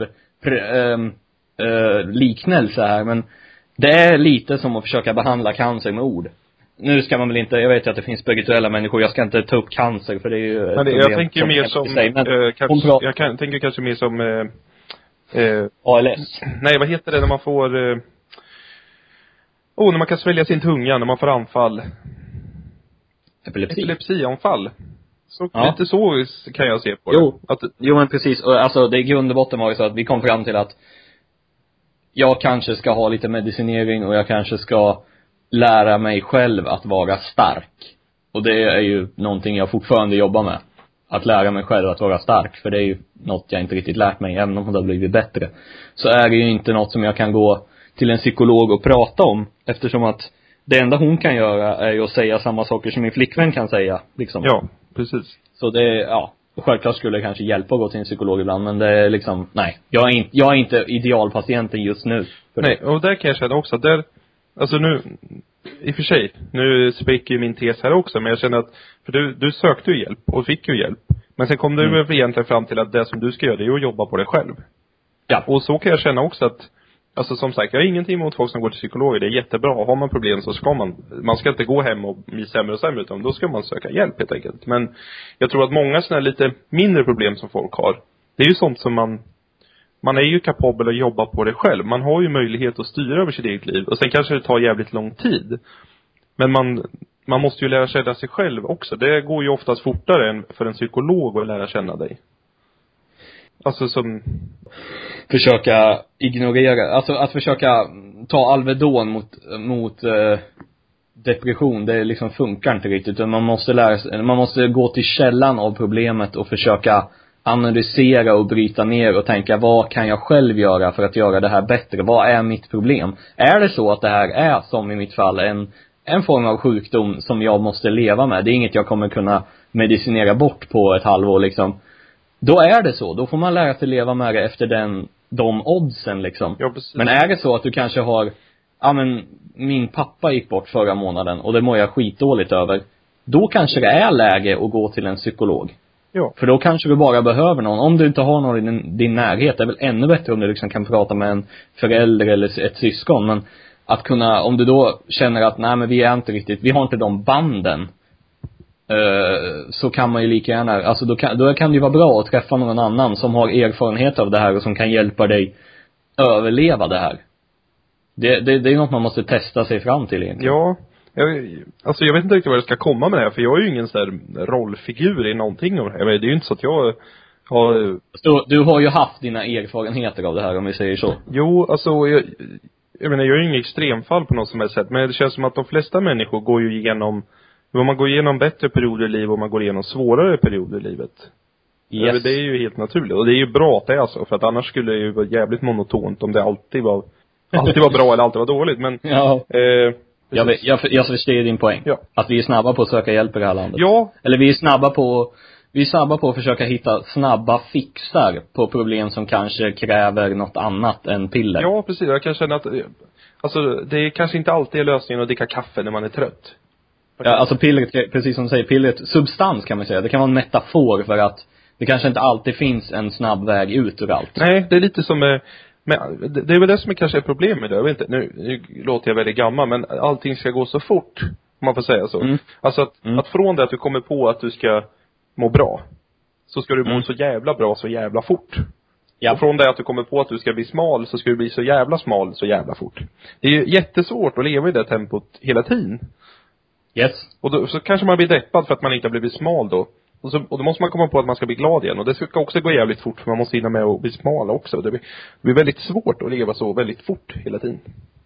liknelse här, men det är lite som att försöka behandla cancer med ord. Nu ska man väl inte, jag vet ju att det finns spirituella människor, jag ska inte ta upp cancer för det är ju ett problem. Jag tänker mer som, jag tänker kanske mer som ALS. Nej, vad heter det när man får när man kan svälja sin tunga, när man får anfall. Epilepsianfall. Så lite så kan jag se på det. Jo, men precis. Och alltså det i grund och botten var ju så att vi kom fram till att jag kanske ska ha lite medicinering och jag kanske ska lära mig själv att vara stark. Och det är ju någonting jag fortfarande jobbar med. Att lära mig själv att vara stark. För det är ju något jag inte riktigt lärt mig. Även om det har blivit bättre, så är det ju inte något som jag kan gå till en psykolog och prata om. Eftersom att det enda hon kan göra är ju att säga samma saker som min flickvän kan säga liksom. Ja, precis. Så det, självklart skulle det kanske hjälpa att gå till en psykolog ibland. Men det är liksom, nej, jag är inte idealpatienten just nu. Nej, och där kan jag känna också att alltså nu, i och för sig, nu spricker ju min tes här också, men jag känner att, för du sökte ju hjälp och fick ju hjälp. Men sen kom du egentligen fram till att det som du ska göra, det är att jobba på dig själv. Ja. Och så kan jag känna också att, alltså som sagt, jag har ingenting emot folk som går till psykologer, det är jättebra. Har man problem så ska man ska inte gå hem och bli sämre och sämre, utan då ska man söka hjälp helt enkelt. Men jag tror att många sådana lite mindre problem som folk har, det är ju sånt som man är ju kapabel att jobba på det själv. Man har ju möjlighet att styra över sitt eget liv. Och sen kanske det tar jävligt lång tid. Men man måste ju lära känna sig själv också. Det går ju oftast fortare än för en psykolog att lära känna dig. Alltså som försöka ignorera, alltså att försöka ta Alvedon mot depression, det liksom funkar inte riktigt. Man måste gå till källan av problemet och försöka analysera och bryta ner och tänka, vad kan jag själv göra för att göra det här bättre? Vad är mitt problem? Är det så att det här är, som i mitt fall, en form av sjukdom som jag måste leva med? Det är inget jag kommer kunna medicinera bort på ett halvår liksom. Då är det så. Då får man lära sig leva med det efter de oddsen liksom. Ja, men är det så att du kanske har, min pappa gick bort förra månaden och det mår jag skitdåligt över. Då kanske det är läge att gå till en psykolog. Ja. För då kanske du bara behöver någon. Om du inte har någon i din närhet, det är väl ännu bättre om du liksom kan prata med en förälder eller ett syskon. Men att kunna, om du då känner att nej men vi är inte riktigt, vi har inte de banden, så kan man ju lika gärna, alltså då kan det ju vara bra att träffa någon annan som har erfarenhet av det här och som kan hjälpa dig överleva det här. Det är ju något man måste testa sig fram till egentligen. Ja, jag vet inte riktigt vad jag ska komma med det här, för jag är ju ingen sån där rollfigur i någonting av det här. Det är ju inte så att jag har... Så, du har ju haft dina erfarenheter av det här, om vi säger så. Jo, alltså jag menar, jag är ju ingen extremfall på något som helst sätt, men det känns som att de flesta människor går ju igenom, man går igenom bättre perioder i livet och man går igenom svårare perioder i livet. Yes. Det är ju helt naturligt, och det är ju bra att det är så, för att annars skulle det ju vara jävligt monotont om det alltid var bra eller alltid var dåligt, men ja. Jag förstår din poäng. Ja. Att vi är snabba på att söka hjälp i det här landet. Ja. Eller vi är snabba på att försöka hitta snabba fixar på problem som kanske kräver något annat än piller. Ja, precis. Jag kan känna att alltså, det kanske inte alltid är lösningen att dricka kaffe när man är trött. Ja, alltså pillret, precis som du säger, pillret, substans kan man säga. Det kan vara en metafor för att det kanske inte alltid finns en snabb väg ut ur allt. Nej, det är lite som men det är väl det som är kanske ett problem med det. Jag vet inte, nu låter jag väldigt gammal, men allting ska gå så fort, om man får säga så. Alltså att från det att du kommer på att du ska må bra, så ska du må så jävla bra så jävla fort. Ja. Och från det att du kommer på att du ska bli smal, så ska du bli så jävla smal så jävla fort. Det är ju jättesvårt att leva i det tempot hela tiden. Yes. Och då, så kanske man blir deppad för att man inte har blivit smal då. Och då måste man komma på att man ska bli glad igen. Och det ska också gå jävligt fort, för man måste hinna med att bli smal också. Det blir väldigt svårt att leva så väldigt fort hela tiden.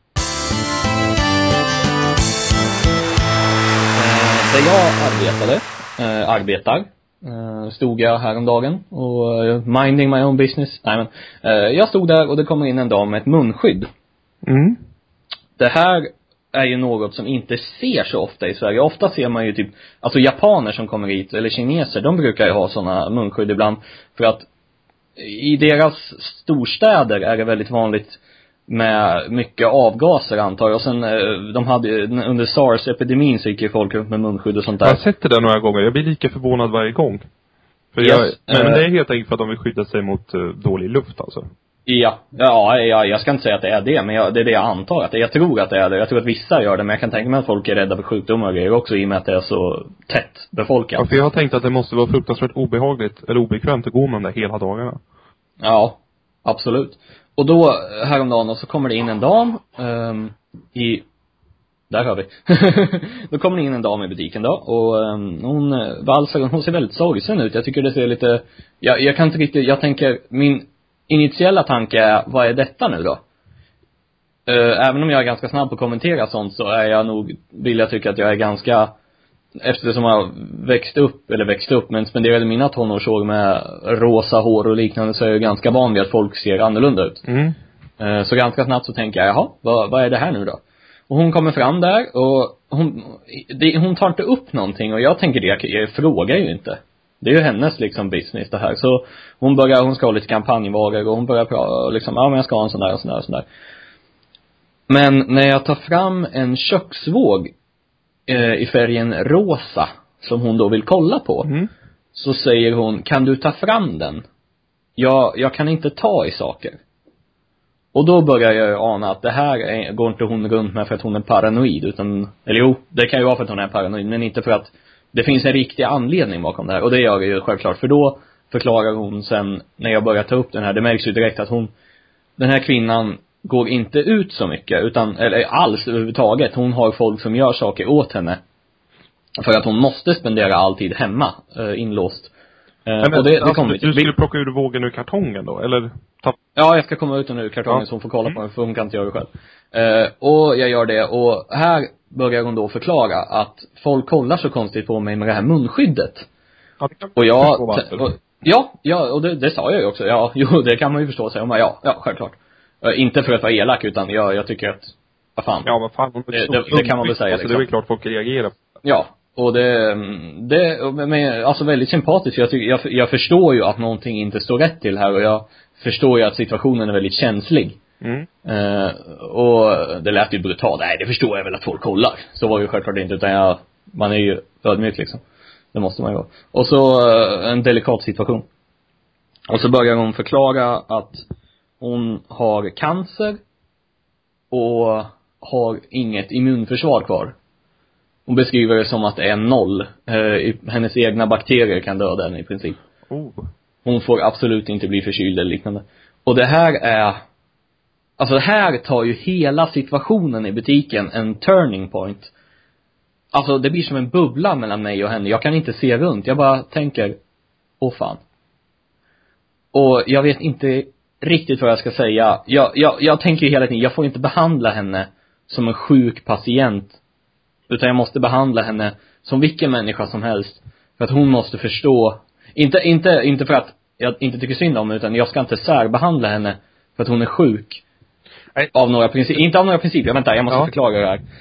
Där jag arbetar, stod jag häromdagen och minding my own business. Nej, men jag stod där och det kommer in en dam med ett munskydd. Det här är ju något som inte ser så ofta i Sverige. Ofta ser man ju typ, alltså japaner som kommer hit, eller kineser, de brukar ju ha såna munskydd ibland. För att i deras storstäder är det väldigt vanligt med mycket avgaser, antar jag. Och sen de hade under SARS-epidemin så gick ju folk runt med munskydd och sånt där. Jag har sett det där några gånger. Jag blir lika förvånad varje gång. För men det är helt enkelt för att de vill skydda sig mot dålig luft, alltså. Ja, jag ska inte säga att det är det, men det är det jag antar att det. Jag tror att det är det. Jag tror att vissa gör det, men jag kan tänka mig att folk är rädda för sjukdomar och grejer också, i och med att det är så tätt befolkat. Ja, för jag har tänkt att det måste vara fruktansvärt obehagligt eller obekvämt att gå med dem där hela dagarna. Ja, absolut. Och då häromdagen så kommer det in en dam där har vi. Då kommer det in en dam i butiken då, och hon ser väldigt sorgsen ut. Jag tycker det ser lite, jag kan inte riktigt, jag tänker, min initiella tanke är, vad är detta nu då? Även om jag är ganska snabb på att kommentera sånt, så är jag nog, vill jag tycka att jag är ganska, eftersom jag växte upp men spenderade mina tonårsår med rosa hår och liknande, så är jag ganska van vid att folk ser annorlunda ut. Så ganska snabbt så tänker jag, jaha, vad är det här nu då? Och hon kommer fram där och hon tar inte upp någonting, och jag tänker jag frågar ju inte. Det är ju hennes liksom business det här. Så hon ska ha lite kampanjvaror och hon börjar prata liksom, ja men jag ska ha en sån där. Men när jag tar fram en köksvåg i färgen rosa som hon då vill kolla på, så säger hon, kan du ta fram den? Jag kan inte ta i saker. Och då börjar jag ana att det här går inte hon runt med för att hon är paranoid, utan, eller jo, det kan ju vara för att hon är paranoid, men inte för att det finns en riktig anledning bakom det här. Och det gör det ju självklart, för då förklarar hon sen, när jag börjar ta upp den här, det märks ju direkt att den här kvinnan går inte ut så mycket, utan, eller alls överhuvudtaget. Hon har folk som gör saker åt henne, för att hon måste spendera all tid hemma, inlåst. Men, och det kommer du skulle plocka ur vågen ur kartongen då, eller? Ja, jag ska komma ut den ur kartongen så hon får kolla på den, för hon kan inte göra det själv. Och jag gör det, och här börjar hon då förklara att folk kollar så konstigt på mig med det här munskyddet. Ja, det kan och det sa jag ju också. Ja, jo, det kan man ju förstå sig om. Ja, självklart. Inte för att vara elak, utan jag tycker att, vad fan. Ja, vad fan. Det kan man väl säga. Alltså, det är väl klart folk reagerar. Ja, och men alltså väldigt sympatiskt. Jag förstår ju att någonting inte står rätt till här, och jag förstår ju att situationen är väldigt känslig. Och det lät ju brutalt. Nej, det förstår jag väl att folk kollar. Så var ju självklart inte, utan man är ju ödmjuk liksom. Det måste man ju vara. Och så en delikat situation. Och så börjar hon förklara att hon har cancer och har inget immunförsvar kvar. Hon beskriver det som att det är 0. Hennes egna bakterier kan döda henne i princip. Hon får absolut inte bli förkyld eller liknande. Och det här är... Alltså det här tar ju hela situationen i butiken en turning point. Alltså det blir som en bubbla mellan mig och henne. Jag kan inte se runt. Jag bara tänker, åh fan. Och jag vet inte riktigt vad jag ska säga. Jag tänker ju hela tiden, jag får inte behandla henne som en sjuk patient. Utan jag måste behandla henne som vilken människa som helst. För att hon måste förstå. Inte för att jag inte tycker synd om henne, utan jag ska inte särbehandla henne för att hon är sjuk. Nej. Av några principer. Inte av några principer, vänta, jag måste förklara det här.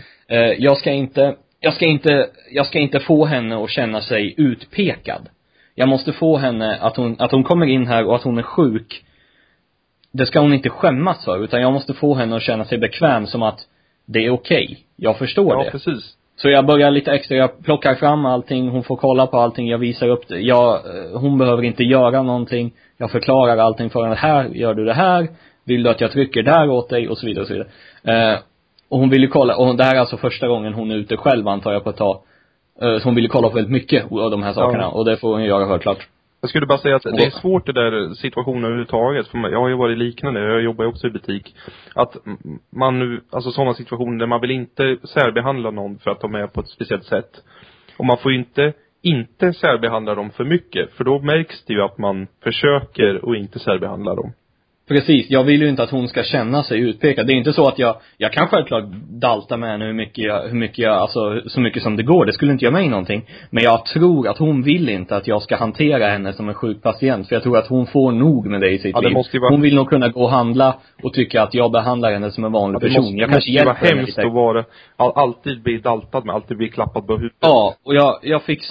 Jag ska inte få henne att känna sig utpekad. Jag måste få henne att hon kommer in här och att hon är sjuk. Det ska hon inte skämmas för, utan jag måste få henne att känna sig bekväm som att det är okej. Jag förstår det. Ja, precis. Så jag börjar lite extra, jag plockar fram allting, hon får kolla på allting, jag visar upp det. Hon behöver inte göra någonting. Jag förklarar allting för henne. Här gör du det här. Vill du att jag trycker där åt dig? Och så vidare och så vidare. Och hon vill ju kolla, och det här är alltså första gången hon är ute själv, antar jag, på ett tag. Så hon vill ju kolla på väldigt mycket av de här sakerna. Och det får hon göra självklart. Jag skulle bara säga att det är svårt det där situationen överhuvudtaget. För jag har ju varit liknande, jag jobbar ju också i butik. Att man nu, alltså sådana situationer där man vill inte särbehandla någon för att de är på ett speciellt sätt. Och man får ju inte särbehandla dem för mycket. För då märks det ju att man försöker och inte särbehandla dem. Precis, jag vill ju inte att hon ska känna sig utpekad. Det är inte så att jag kan självklart dalta med henne hur mycket jag, alltså så mycket som det går. Det skulle inte göra mig någonting. Men jag tror att hon vill inte att jag ska hantera henne som en sjuk patient. För jag tror att hon får nog med det i sitt liv. Hon vill nog kunna gå och handla och tycka att jag behandlar henne som en vanlig person. Jag kanske hjälper henne lite. Det måste vara hemskt att vara, alltid bli daltad med, alltid bli klappad på huvudet. Ja, och jag fick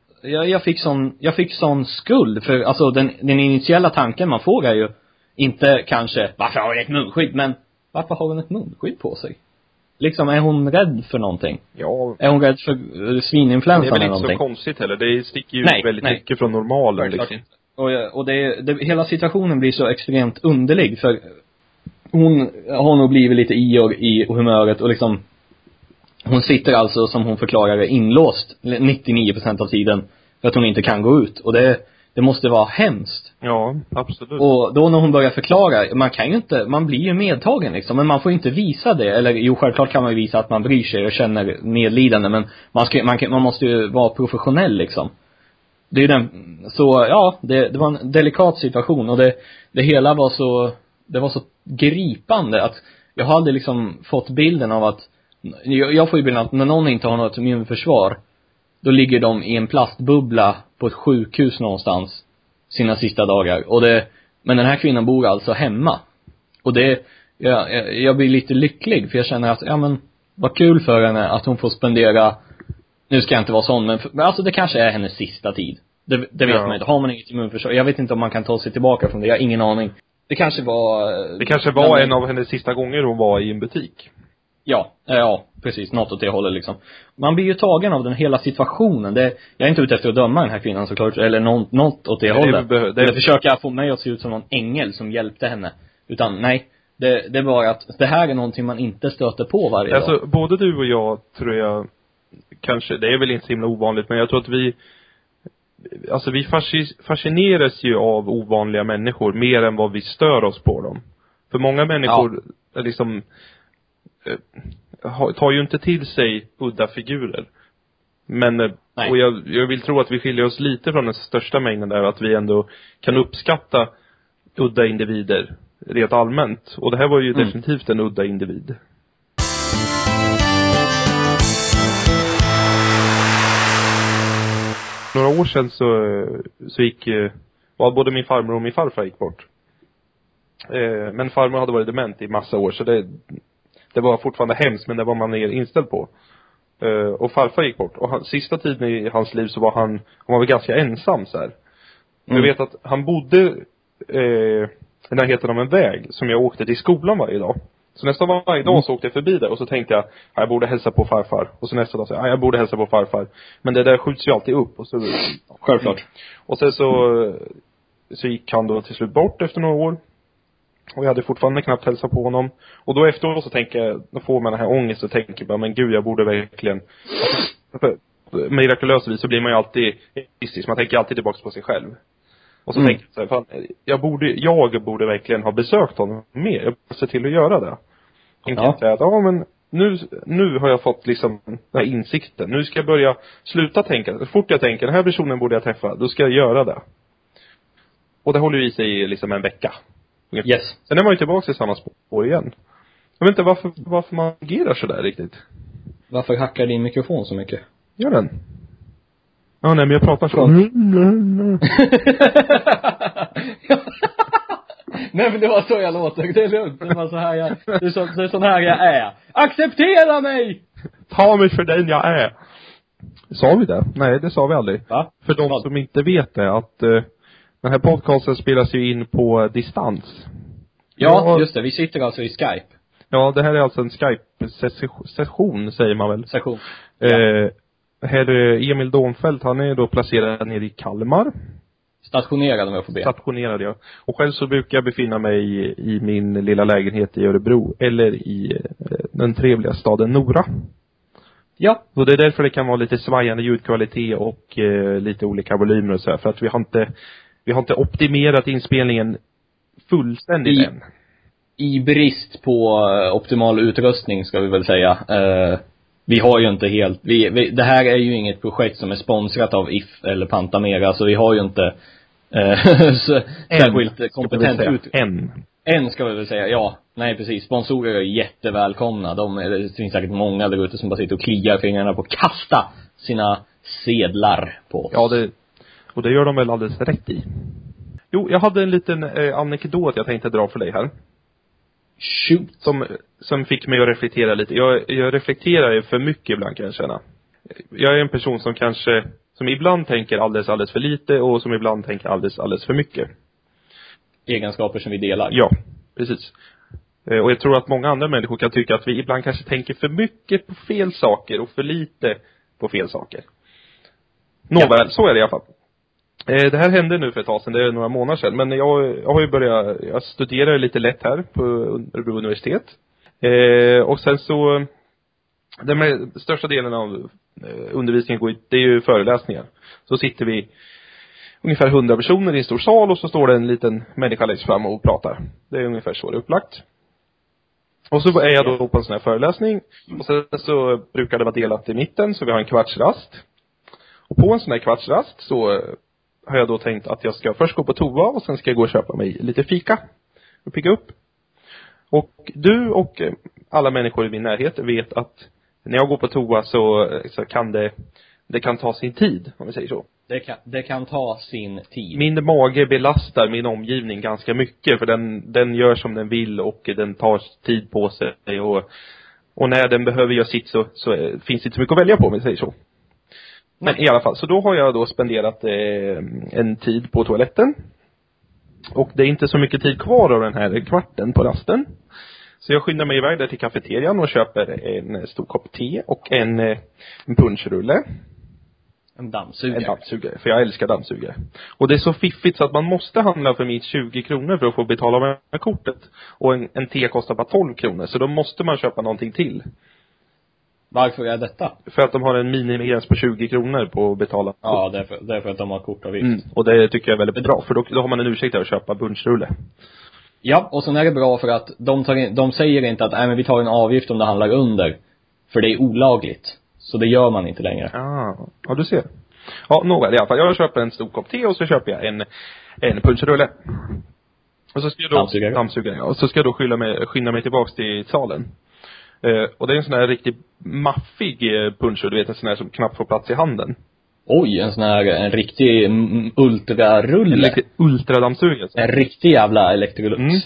sån skuld. För alltså den initiala tanken man får är ju inte kanske, varför har hon ett munskydd? Men varför har hon ett munskydd på sig? Liksom, är hon rädd för någonting? Ja. Är hon rädd för svininfluensan eller någonting? Det är väl inte så konstigt heller. Det sticker ju väldigt mycket från normalen. Liksom. Och hela situationen blir så extremt underlig. För hon har nog blivit lite i humöret. Och liksom, hon sitter alltså, som hon förklarar det, inlåst 99% av tiden. För att hon inte kan gå ut. Och det måste vara hemskt. Ja, absolut. Och då när hon börjar förklara, man blir ju medtagen liksom, men man får inte visa det. Eller jo, självklart kan man ju visa att man bryr sig och känner medlidande, men man måste ju vara professionell liksom. Det är ju så ja, det var en delikat situation. Och det hela var så gripande att jag hade liksom fått bilden av att jag får ju bilden att när någon inte har något immunförsvar, då ligger de i en plastbubbla på ett sjukhus någonstans sina sista dagar. Men den här kvinnan bor alltså hemma. Och jag blir lite lycklig, för jag känner att vad kul för henne att hon får spendera, nu ska jag inte vara sån, men alltså det kanske är hennes sista tid. Det vet man inte. Har man inget immunförsvar, jag vet inte om man kan ta sig tillbaka från det. Jag har ingen aning. Det kanske var en av hennes sista gånger hon var i en butik. Ja, precis. Något åt det hållet liksom. Man blir ju tagen av den hela situationen. Jag är inte ute efter att döma den här kvinnan såklart. Eller något åt det hållet. Eller försöka få mig att se ut som någon ängel som hjälpte henne. Utan nej, det är bara att det här är någonting man inte stöter på varje dag. Alltså, både du och jag tror jag, kanske, det är väl inte så himla ovanligt, men jag tror att vi fascineras ju av ovanliga människor mer än vad vi stör oss på dem. För många människor liksom tar ju inte till sig udda figurer. Men och jag vill tro att vi skiljer oss lite från den största mängden där, att vi ändå kan uppskatta udda individer rent allmänt. Och det här var ju definitivt en udda individ. Några år sedan så gick både min farmor och min farfar gick bort. Men farmor hade varit dement i massa år, så det var fortfarande hemskt, men det var man mer inställd på. Och farfar gick bort. Och sista tiden i hans liv så var han var ganska ensam så här. Jag vet att han bodde i närheten av en väg som jag åkte till skolan varje dag. Så nästan varje dag så åkte jag förbi där och så tänkte jag borde hälsa på farfar. Och så nästa dag så jag borde hälsa på farfar. Men det där skjuts ju alltid upp. Och så, Självklart. Och sen så gick han då till slut bort efter några år. Och jag hade fortfarande knappt hälsat på honom. Och då efteråt så tänker jag, då får man den här ångest och tänker bara, men gud, jag borde verkligen... För mirakulöst vis så blir man ju alltid egoistisk. Man tänker alltid tillbaka på sig själv. Och så tänker jag så här, fan, jag borde verkligen ha besökt honom mer. Jag borde se till att göra det. Tänkte jag säga att, men nu har jag fått liksom den här insikten. Nu ska jag börja sluta tänka. Så fort jag tänker, den här personen borde jag träffa, då ska jag göra det. Och det håller ju i sig i liksom en vecka. Yes. Sen är man ju tillbaka i samma spår igen. Jag vet inte varför man agerar så där riktigt. Varför hackar din mikrofon så mycket? Gör den? Ja, nej, men jag pratar så. Nej, men det var så jag låter. Det är lugnt. Det var så här det är sån här jag är. Acceptera mig! Ta mig för den jag är. Sa vi det? Nej, det sa vi aldrig. Va? För de som inte vet det, att den här podcasten spelas ju in på distans. Ja, just det. Vi sitter alltså i Skype. Ja, det här är alltså en Skype-session, säger man väl. Session. Herr Emil Dånfeldt, han är då placerad nere i Kalmar. Stationerad, om jag får be. Stationerad, ja. Och själv så brukar jag befinna mig i min lilla lägenhet i Örebro. Eller i den trevliga staden Nora. Ja. Och det är därför det kan vara lite svajande ljudkvalitet och lite olika volymer och så här. För att vi har inte optimerat inspelningen fullständigt än. I brist på optimal utrustning, ska vi väl säga. Vi har ju inte helt... det här är ju inget projekt som är sponsrat av If eller Pantamera. Så vi har ju inte särskilt kompetent En ska vi väl säga, ja. Nej, precis. Sponsorer är jättevälkomna. Det finns säkert många där ute som bara sitter och kliar fingrarna på att kasta sina sedlar på oss. Ja, och det gör de väl alldeles rätt i. Jo, jag hade en liten anekdot jag tänkte dra för dig här. Shoot. Som fick mig att reflektera lite. Jag reflekterar för mycket ibland, kan jag känna. Jag är en person som ibland tänker alldeles för lite och som ibland tänker alldeles för mycket. Egenskaper som vi delar. Ja, precis. Och jag tror att många andra människor kan tycka att vi ibland kanske tänker för mycket på fel saker och för lite på fel saker. Nåväl, så är det i alla fall. Det här hände nu för ett tag sedan, det är några månader sedan. Men jag har ju jag studerar lite lätt här på Örebro universitet. Och sen så, den största delen av undervisningen det är ju föreläsningar. Så sitter vi ungefär 100 personer i en stor sal och så står det en liten människa längst fram och pratar. Det är ungefär så det är upplagt. Och så är jag då på en sån här föreläsning. Och sen så brukar det vara delat i mitten, så vi har en kvartsrast. Och på en sån här kvartsrast så har jag då tänkt att jag ska först gå på toa och sen ska jag gå och köpa mig lite fika och picka upp. Och du och alla människor i min närhet vet att när jag går på toa så kan det kan ta sin tid, om vi säger så. Det kan ta sin tid. Min mage belastar min omgivning ganska mycket, för den gör som den vill och den tar tid på sig. Och när den behöver göra sitt så finns det inte så mycket att välja på, om vi säger så. Men i alla fall, så då har jag då spenderat en tid på toaletten. Och det är inte så mycket tid kvar av den här kvarten på rasten. Så jag skyndar mig iväg där till kafeterian och köper en stor kopp te och en punschrulle. En dammsugare. För jag älskar dammsugare. Och det är så fiffigt så att man måste handla för minst 20 kronor för att få betala med kortet. Och en te kostar bara 12 kronor. Så då måste man köpa någonting till. Varför är detta? För att de har en minimigräns på 20 kronor på att betala. Ja, därför att de har kortavgift. Och det tycker jag är väldigt bra. För då har man en ursäkt att köpa punschrulle. Ja, och sen är det bra för att de säger inte att men vi tar en avgift om det handlar under. För det är olagligt. Så det gör man inte längre. Ja, du ser. Ja, nåväl i alla fall. Jag köper en stor kopp te och så köper jag en punschrulle. Och så ska jag då dammsugare. Och så ska jag då skynda mig tillbaks till salen. Och det är en sån här riktigt maffig punschrulle, du vet, en sån här som knappt får plats i handen. Oj, en riktig ultrarulle. En riktig ultradammsugare. En riktig jävla Electrolux.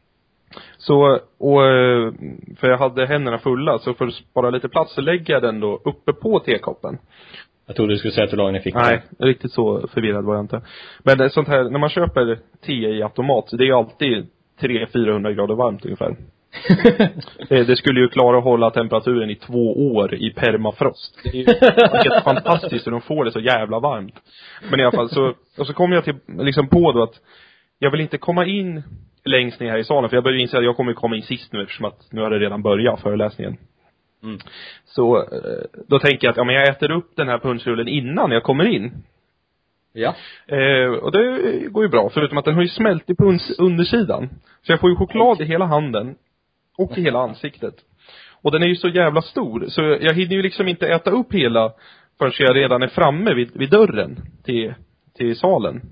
Så, för jag hade händerna fulla, så för att spara lite plats så lägger jag den då uppe på tekoppen. Jag trodde du skulle säga att du la den i fickan. Nej, riktigt så förvirrad var jag inte. Men det är sånt här, när man köper te i automat, det är ju alltid 300-400 grader varmt ungefär. Det skulle ju klara att hålla temperaturen i 2 år i permafrost. Det är ju helt fantastiskt hur de får det så jävla varmt. Men i alla fall så kom jag till liksom på då att jag vill inte komma in längst ner här i salen, för jag började inse att jag kommer komma in sist nu, eftersom att nu har det redan börjat föreläsningen. Så då tänker jag att men jag äter upp den här punschrullen innan jag kommer in. Ja. Och det går ju bra, förutom att den har ju smält i undersidan. Så jag får ju choklad i hela handen och i hela ansiktet. Och den är ju så jävla stor, så jag hinner ju liksom inte äta upp hela förrän jag redan är framme vid dörren till salen.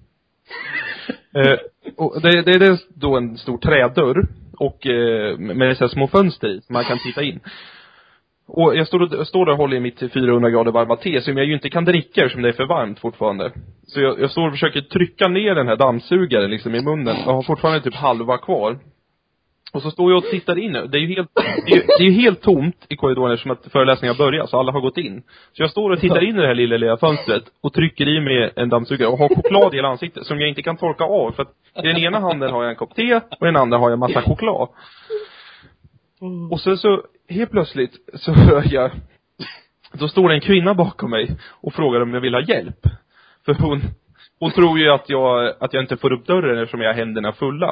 Och det är då en stor trädörr och med så här små fönster i man kan titta in. Och jag står där och håller i mitt 400 grader varma te som jag ju inte kan dricka eftersom det är för varmt fortfarande. Så jag står och försöker trycka ner den här dammsugaren liksom i munnen och har fortfarande typ halva kvar. Och så står jag och tittar in. Det är ju helt tomt i korridoren eftersom att föreläsningen börjar, så alla har gått in. Så jag står och tittar in i det här lilla fönstret och trycker i mig en dammsugare och har choklad i hela ansiktet som jag inte kan torka av, för att i den ena handen har jag en kopp te och i den andra har jag massa choklad. Och så helt plötsligt så hör jag, då står det en kvinna bakom mig och frågar om jag vill ha hjälp. För hon tror ju att jag inte får upp dörren eftersom jag har händerna fulla.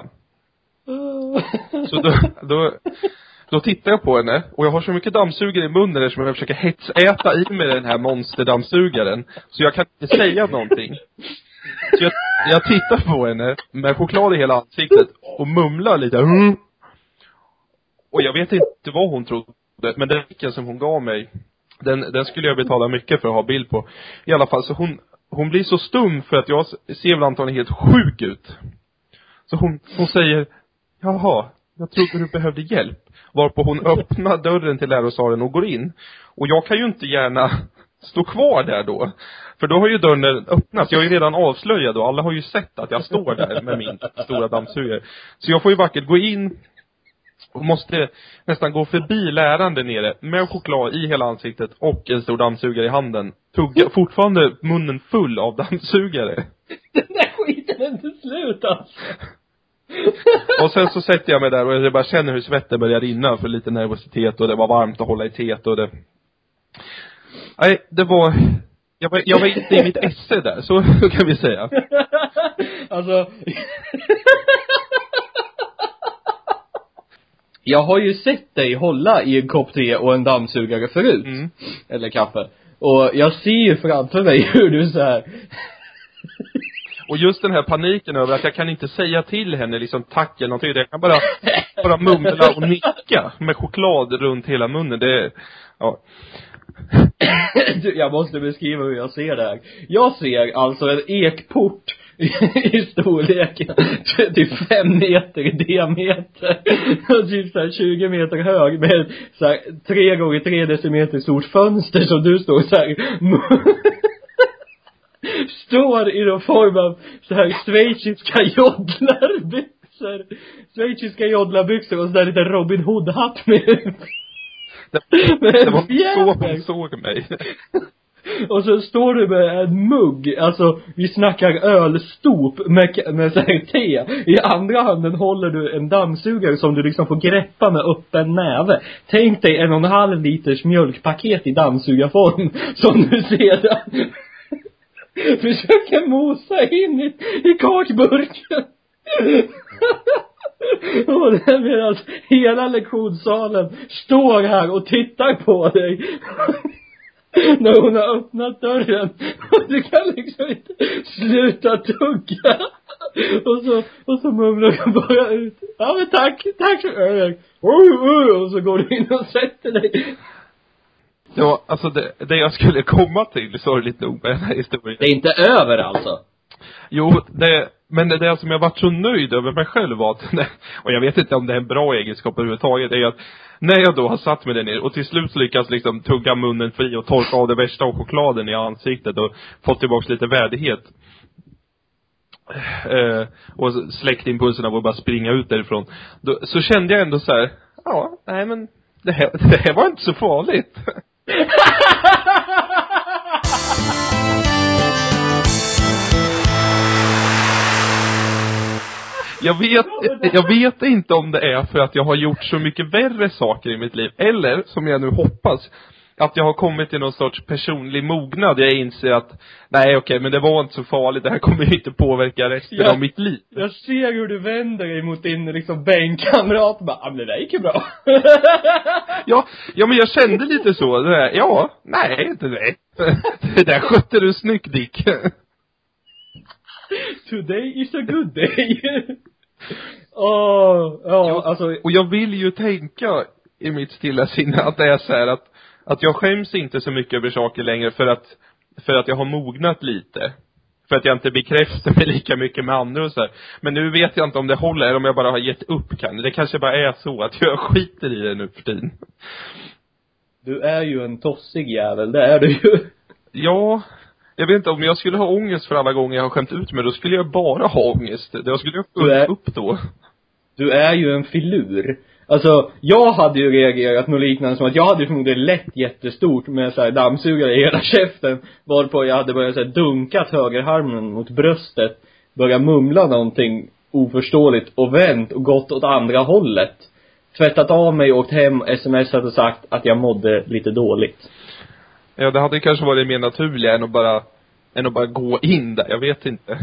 Så då tittar jag på henne och jag har så mycket dammsugare i munnen eftersom jag försöker hetsäta i mig den här monsterdammsugaren, så jag kan inte säga någonting. Så jag tittar på henne med choklad i hela ansiktet och mumlar lite. Och jag vet inte vad hon trodde, men den blicken som hon gav mig, den skulle jag betala mycket för att ha bild på. I alla fall, så hon blir så stum för att jag ser väl antagligen helt sjuk ut. Så hon säger, jaha, jag trodde du behövde hjälp. Varpå hon öppnar dörren till lärosalen och går in. Och jag kan ju inte gärna stå kvar där då. För då har ju dörren öppnat. Jag är ju redan avslöjad och alla har ju sett att jag står där med min stora dammsugare. Så jag får ju vackert gå in och måste nästan gå förbi läraren där nere med choklad i hela ansiktet och en stor dammsugare i handen. Tugga fortfarande munnen full av dammsugare. Den där skiten är inte slut alltså. Och sen så sätter jag mig där och jag bara känner hur svetten börjar rinna för lite nervositet, och det var varmt att hålla i teet och det... Nej, det var... Jag var inte i mitt esse där, så kan vi säga. Alltså... Jag har ju sett dig hålla i en kopp te och en dammsugare förut. Eller kaffe. Och jag ser ju framför mig hur du så här... Och just den här paniken över att jag kan inte säga till henne liksom tack eller någonting. Jag kan bara mumla och nicka med choklad runt hela munnen. Det, ja. Jag måste beskriva hur jag ser det här. Jag ser alltså en ekport i storleken 35 meter i diameter och typ så här 20 meter hög med så här 3 gånger 3 decimeter stort fönster som du står så här står i någon form av så här schweiziska jodlarbyxor. Schweiziska jodlarbyxor och så där lite Robin Hood-hatt med. Det var så hon såg mig. Och så står du med en mugg, alltså vi snackar ölstop med så här te. I andra handen håller du en dammsugare som du liksom får greppa med öppen näve. Tänk dig 1,5 liters mjölkpaket i dammsugarform som du sedan försöker mosa in i kakburken. Och det blir alltså hela lektionssalen står här och tittar på dig när hon har öppnat dörren. Och du kan liksom inte sluta tugga. Och så mumlar du bara ut. Ja men tack så mycket. Och så går du in och sätter dig. Ja, alltså det jag skulle komma till, sorgligt nog med den här historien. Det är inte över alltså. Jo, men det som jag varit så nöjd över mig själv var att, och jag vet inte om det är en bra egenskap överhuvudtaget, är att när jag då har satt mig där ner och till slut lyckas liksom tugga munnen fri och torka av det värsta av chokladen i ansiktet och fått tillbaka lite värdighet. Och släckt impulsen av att bara springa ut därifrån. Så kände jag ändå så här, ja, nej men det här var inte så farligt. jag vet inte om det är för att jag har gjort så mycket värre saker i mitt liv. Eller, som jag nu hoppas, att jag har kommit till någon sorts personlig mognad. Jag inser att, nej okej, men det var inte så farligt. Det här kommer ju inte påverka resten av mitt liv. Jag ser hur du vänder dig mot din liksom bänkkamrat. Bara, men det där gick ju bra. Ja, men jag kände lite så. Det där, ja, nej, inte det. Det där skötte du snyggt, Dick. Today is a good day. Alltså. Och jag vill ju tänka i mitt stilla sinne att det är så här att jag skäms inte så mycket över saker längre för att jag har mognat lite. För att jag inte bekräftar mig lika mycket med andra och så här. Men nu vet jag inte om det håller eller om jag bara har gett upp kan. Det kanske bara är så att jag skiter i det nu för tiden. Du är ju en tossig jävel, det är du ju. Ja, jag vet inte om jag skulle ha ångest för alla gånger jag har skämt ut mig. Då skulle jag bara ha ångest. Jag skulle ju upp då. Du är ju en filur. Alltså, jag hade ju reagerat något liknande som att jag hade förmodligen lätt jättestort med så här dammsugare i hela käften. Varpå jag hade börjat så här dunkat högerarmen mot bröstet. Börjat mumla någonting oförståeligt och vänt och gått åt andra hållet. Tvättat av mig och åkt hem, smsat och sagt att jag mådde lite dåligt. Ja, det hade kanske varit mer naturligt än att bara gå in där. Jag vet inte.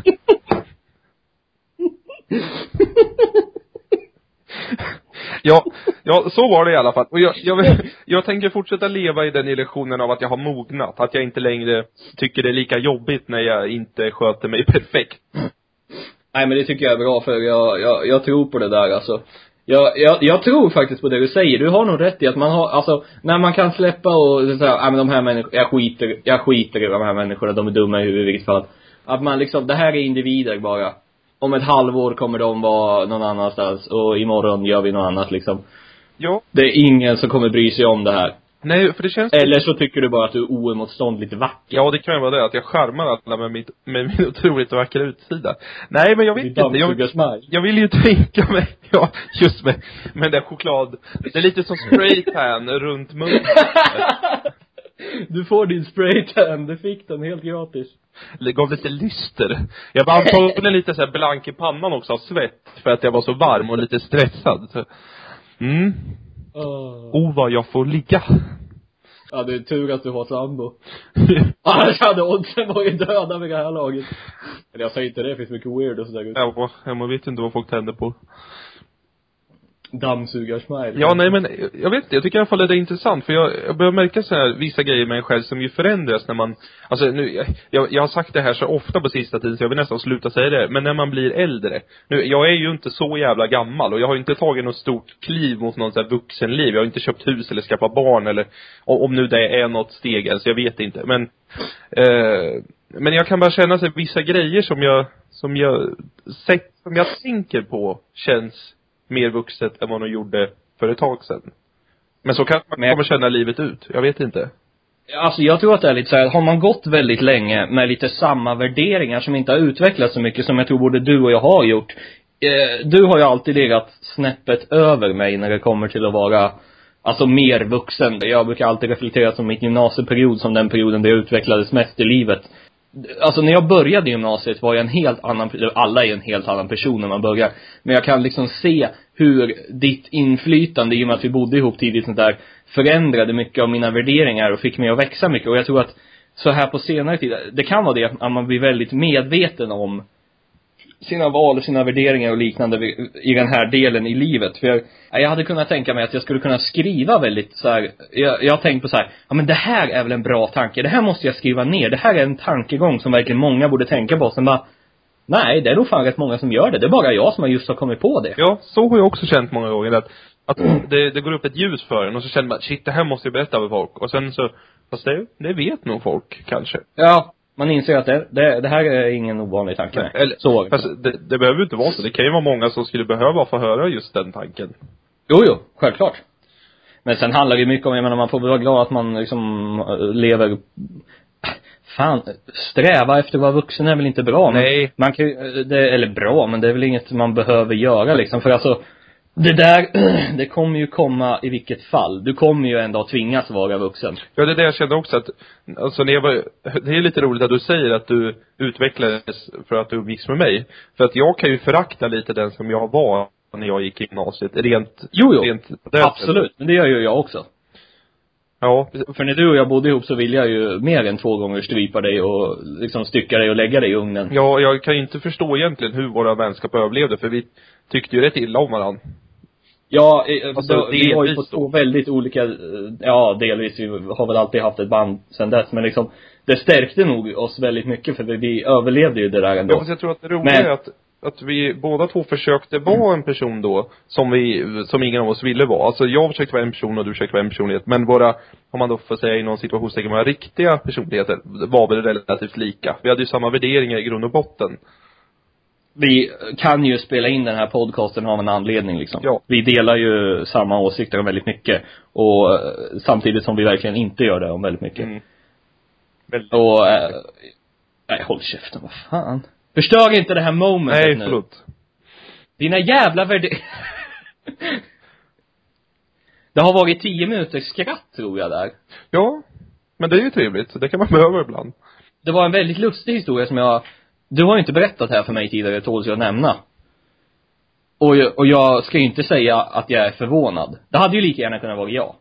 Ja, så var det i alla fall. Och jag tänker fortsätta leva i den illusionen av att jag har mognat. Att jag inte längre tycker det är lika jobbigt när jag inte sköter mig perfekt. Nej, men det tycker jag är bra, för jag tror på det där, alltså. Jag tror faktiskt på det du säger. Du har nog rätt i att man har, alltså, när man kan släppa och säga, nej men de här människorna, jag skiter i de här människorna, de är dumma i huvudet i vilket fall. Att man liksom, det här är individer bara. Om ett halvår kommer de vara någon annanstans och imorgon gör vi något annat liksom. Ja. Det är ingen som kommer bry sig om det här. Nej, för det känns... Eller så tycker du bara att du är oemotståndligt vacker. Ja, det kan ju vara det, att jag charmar alla med min otroligt vackra utsida. Nej, men jag vet inte. Jag vill ju tänka mig, ja, just med den där choklad. Det är lite som spraytan runt munnen. Du får din spraytan, du fick den helt gratis. Det gav lite lyster. Jag var antagligen lite så här blank i pannan också av svett. För att jag var så varm och lite stressad. Så. Vad jag får ligga. Ja, det är tur att du har sambo. Annars hade oddsen varit döda vid det här laget. Eller jag säger inte det, finns mycket weird och sådär. Ja, man vet inte vad folk tänder på. Dammsugarsmile. Ja, nej, men jag vet inte, jag tycker i alla fall att det är intressant. För jag börjar märka så här vissa grejer med en själv som ju förändras när man, alltså nu, jag har sagt det här så ofta på sista tiden så jag vill nästan sluta säga det. Men när man blir äldre, nu, jag är ju inte så jävla gammal och jag har inte tagit något stort kliv mot någon så här vuxenliv. Jag har inte köpt hus eller skaffat barn eller om nu det är något steg, alltså jag vet inte. Men jag kan bara känna sig vissa grejer som jag tänker på känns mer vuxet än vad de gjorde för ett tag sedan. Men så kanske man kommer känna livet ut. Jag vet inte. Alltså jag tror att det är lite så här, har man gått väldigt länge med lite samma värderingar som inte har utvecklats så mycket som jag tror både du och jag har gjort. Du har ju alltid legat snäppet över mig när det kommer till att vara, alltså, mer vuxen. Jag brukar alltid reflektera som mitt gymnasieperiod som den perioden där jag utvecklades mest i livet. Alltså när jag började i gymnasiet var jag en helt annan, alla är en helt annan person när man börjar. Men jag kan liksom se hur ditt inflytande, i och med att vi bodde ihop tidigt sånt där, förändrade mycket av mina värderingar och fick mig att växa mycket. Och jag tror att så här på senare tid, det kan vara det att man blir väldigt medveten om sina val och sina värderingar och liknande i den här delen i livet. För jag hade kunnat tänka mig att jag skulle kunna skriva väldigt så här, jag har tänkt på så här, ja men det här är väl en bra tanke, det här måste jag skriva ner, det här är en tankegång som verkligen många borde tänka på. Sen bara, nej, det är nog fan rätt många som gör det, det är bara jag som just har kommit på det. Ja, så har jag också känt många gånger att det går upp ett ljus för en och så känner man, shit, det här måste jag berätta för folk. Och sen så, fast det vet nog folk kanske. Ja, man inser att det här är ingen ovanlig tanke. Eller, så. Fast det behöver inte vara så. Det kan ju vara många som skulle behöva få höra just den tanken. Jo, självklart. Men sen handlar det mycket om, jag menar, man får vara glad att man liksom lever. Fan, sträva efter att vara vuxen är väl inte bra. Nej. Man kan eller bra, men det är väl inget man behöver göra liksom. För alltså, Det där, det kommer ju komma i vilket fall. Du kommer ju ändå tvingas vara vuxen. Ja, det är det jag kände också att, alltså det är lite roligt att du säger att du utvecklades för att du umgicks med mig. För att jag kan ju förakta lite den som jag var när jag gick i gymnasiet. Rent absolut, men det gör ju jag också. Ja. För när du och jag bodde ihop så ville jag ju mer än 2 gånger strypa dig och liksom stycka dig och lägga dig i ugnen. Ja, jag kan ju inte förstå egentligen hur våra vänskap överlevde, för vi tyckte ju rätt illa om varandra. Ja, alltså, vi var ju på 2 väldigt olika, ja delvis, vi har väl alltid haft ett band sedan dess, men liksom det stärkte nog oss väldigt mycket för vi överlevde ju det där ändå. Ja, fast jag tror att det roliga är att vi båda 2 försökte vara en person då som ingen av oss ville vara. Alltså jag försökte vara en person och du försökte vara en personlighet, men våra, om man då får säga i någon situationstecken, våra riktiga personligheter var väl relativt lika. Vi hade ju samma värderingar i grund och botten. Vi kan ju spela in den här podcasten av en anledning liksom. Ja. Vi delar ju samma åsikter om väldigt mycket. Och samtidigt som vi verkligen inte gör det om väldigt mycket. Och nej, håll käften, vad fan. Förstör inte det här momentet nu. Nej, förlåt. Dina jävla Det har varit 10 minuter skratt, tror jag, där. Ja, men det är ju trevligt. Det kan man behöva ibland. Det var en väldigt lustig historia som du har ju inte berättat här för mig tidigare, tåls jag att nämna. Och jag ska inte säga att jag är förvånad. Det hade ju lika gärna kunnat vara jag.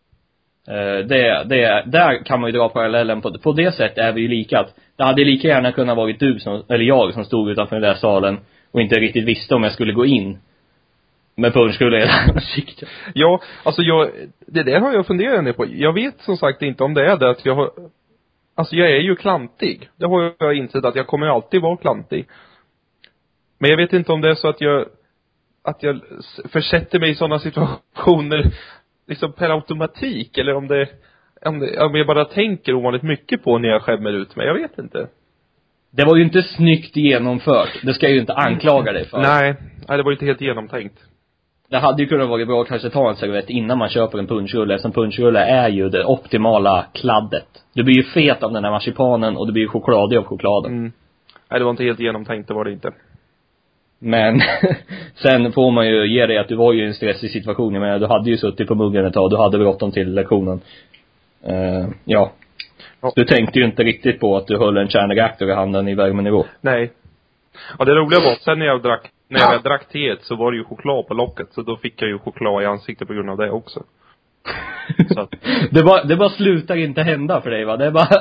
Där kan man ju dra parallellen på det sättet är vi ju lika, att det hade lika gärna kunnat varit du eller jag som stod utanför den där salen och inte riktigt visste om jag skulle gå in. Men punch skulle jag sikta. Ja, alltså det där har jag funderat ner på. Jag vet som sagt inte om det är det att jag är ju klantig. Det har jag insett att jag kommer alltid vara klantig. Men jag vet inte om det är så att jag försätter mig i sådana situationer liksom per automatik, eller om jag bara tänker ovanligt mycket på när jag skämmer ut mig. Jag vet inte. Det var ju inte snyggt genomfört. Det ska jag ju inte anklaga dig för. Nej, det var ju inte helt genomtänkt. Det hade ju kunnat vara bra att kanske ta en servett innan man köper en punschrulle. Som punschrulle är ju det optimala kladdet. Du blir ju fet av den här marsipanen och du blir ju chokladig av chokladen. Nej, det var inte helt genomtänkt, det var det inte. Men sen får man ju ge dig att du var ju i en stressig situation. Jag menar, du hade ju suttit på muggen ett tag. Du hade bråttom till lektionen. Ja. Du tänkte ju inte riktigt på att du höll en kärnreaktor i handen i värmenivå. Nej. Ja, det roliga var sen när jag drack teet så var det ju choklad på locket. Så då fick jag ju choklad i ansiktet på grund av det också. Så. Det bara slutar inte hända för dig, va? Det är bara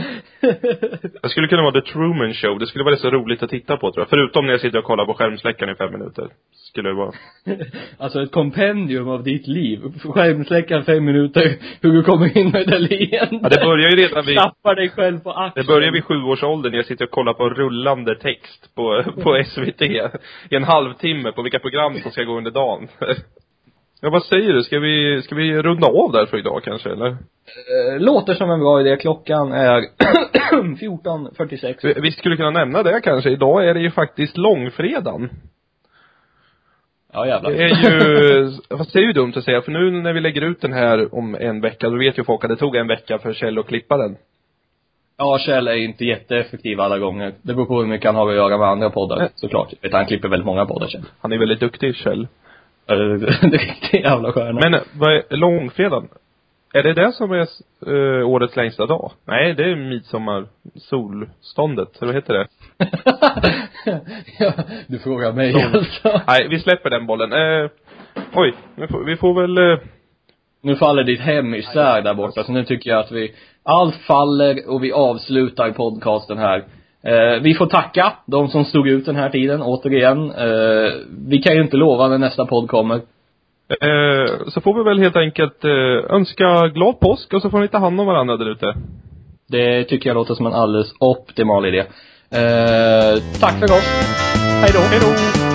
det skulle kunna vara The Truman Show. Det skulle vara så roligt att titta på, tror jag. Förutom när jag sitter och kollar på skärmsläckaren i 5 minuter. Skulle det vara. Alltså ett kompendium av ditt liv. Skärmsläckaren 5 minuter. Hur du kommer in med det leende. Ja, det börjar ju redan vid... Klappar dig själv på axeln. Det börjar vid 7-årsåldern när jag sitter och kollar på rullande text på SVT. I en halvtimme på vilka program som ska gå under dagen. Ja, vad säger du? Ska vi runda av där för idag kanske, eller? Låter som en bra idé. Klockan är 14:46. Vi skulle kunna nämna det kanske. Idag är det ju faktiskt långfredagen. Ja, jävlar. Det är ju, fast det är ju dumt att säga. För nu när vi lägger ut den här om en vecka, då vet ju folk att det tog en vecka för Kjell att klippa den. Ja, Kjell är inte jätteeffektiv alla gånger. Det beror på hur mycket han har att göra med andra poddar, såklart. Han klipper väldigt många poddar, Kjell. Han är väldigt duktig, Kjell. Det är riktigt jävla sköna. Men vad är långfredagen? Är det som är årets längsta dag? Nej, det är midsommar, solståndet, eller vad heter det? Ja, du frågar mig alltså. Nej, vi släpper den bollen. Oj, vi får väl... Nu faller ditt hem isär där borta, så nu tycker jag att allt faller och vi avslutar podcasten här. Vi får tacka de som stod ut den här tiden, återigen. Vi kan ju inte lova när nästa podd kommer. Så får vi väl helt enkelt önska glad påsk, och så får ni ta hand om varandra där ute. Det tycker jag låter som en alldeles optimal idé. Tack för oss. Hej då.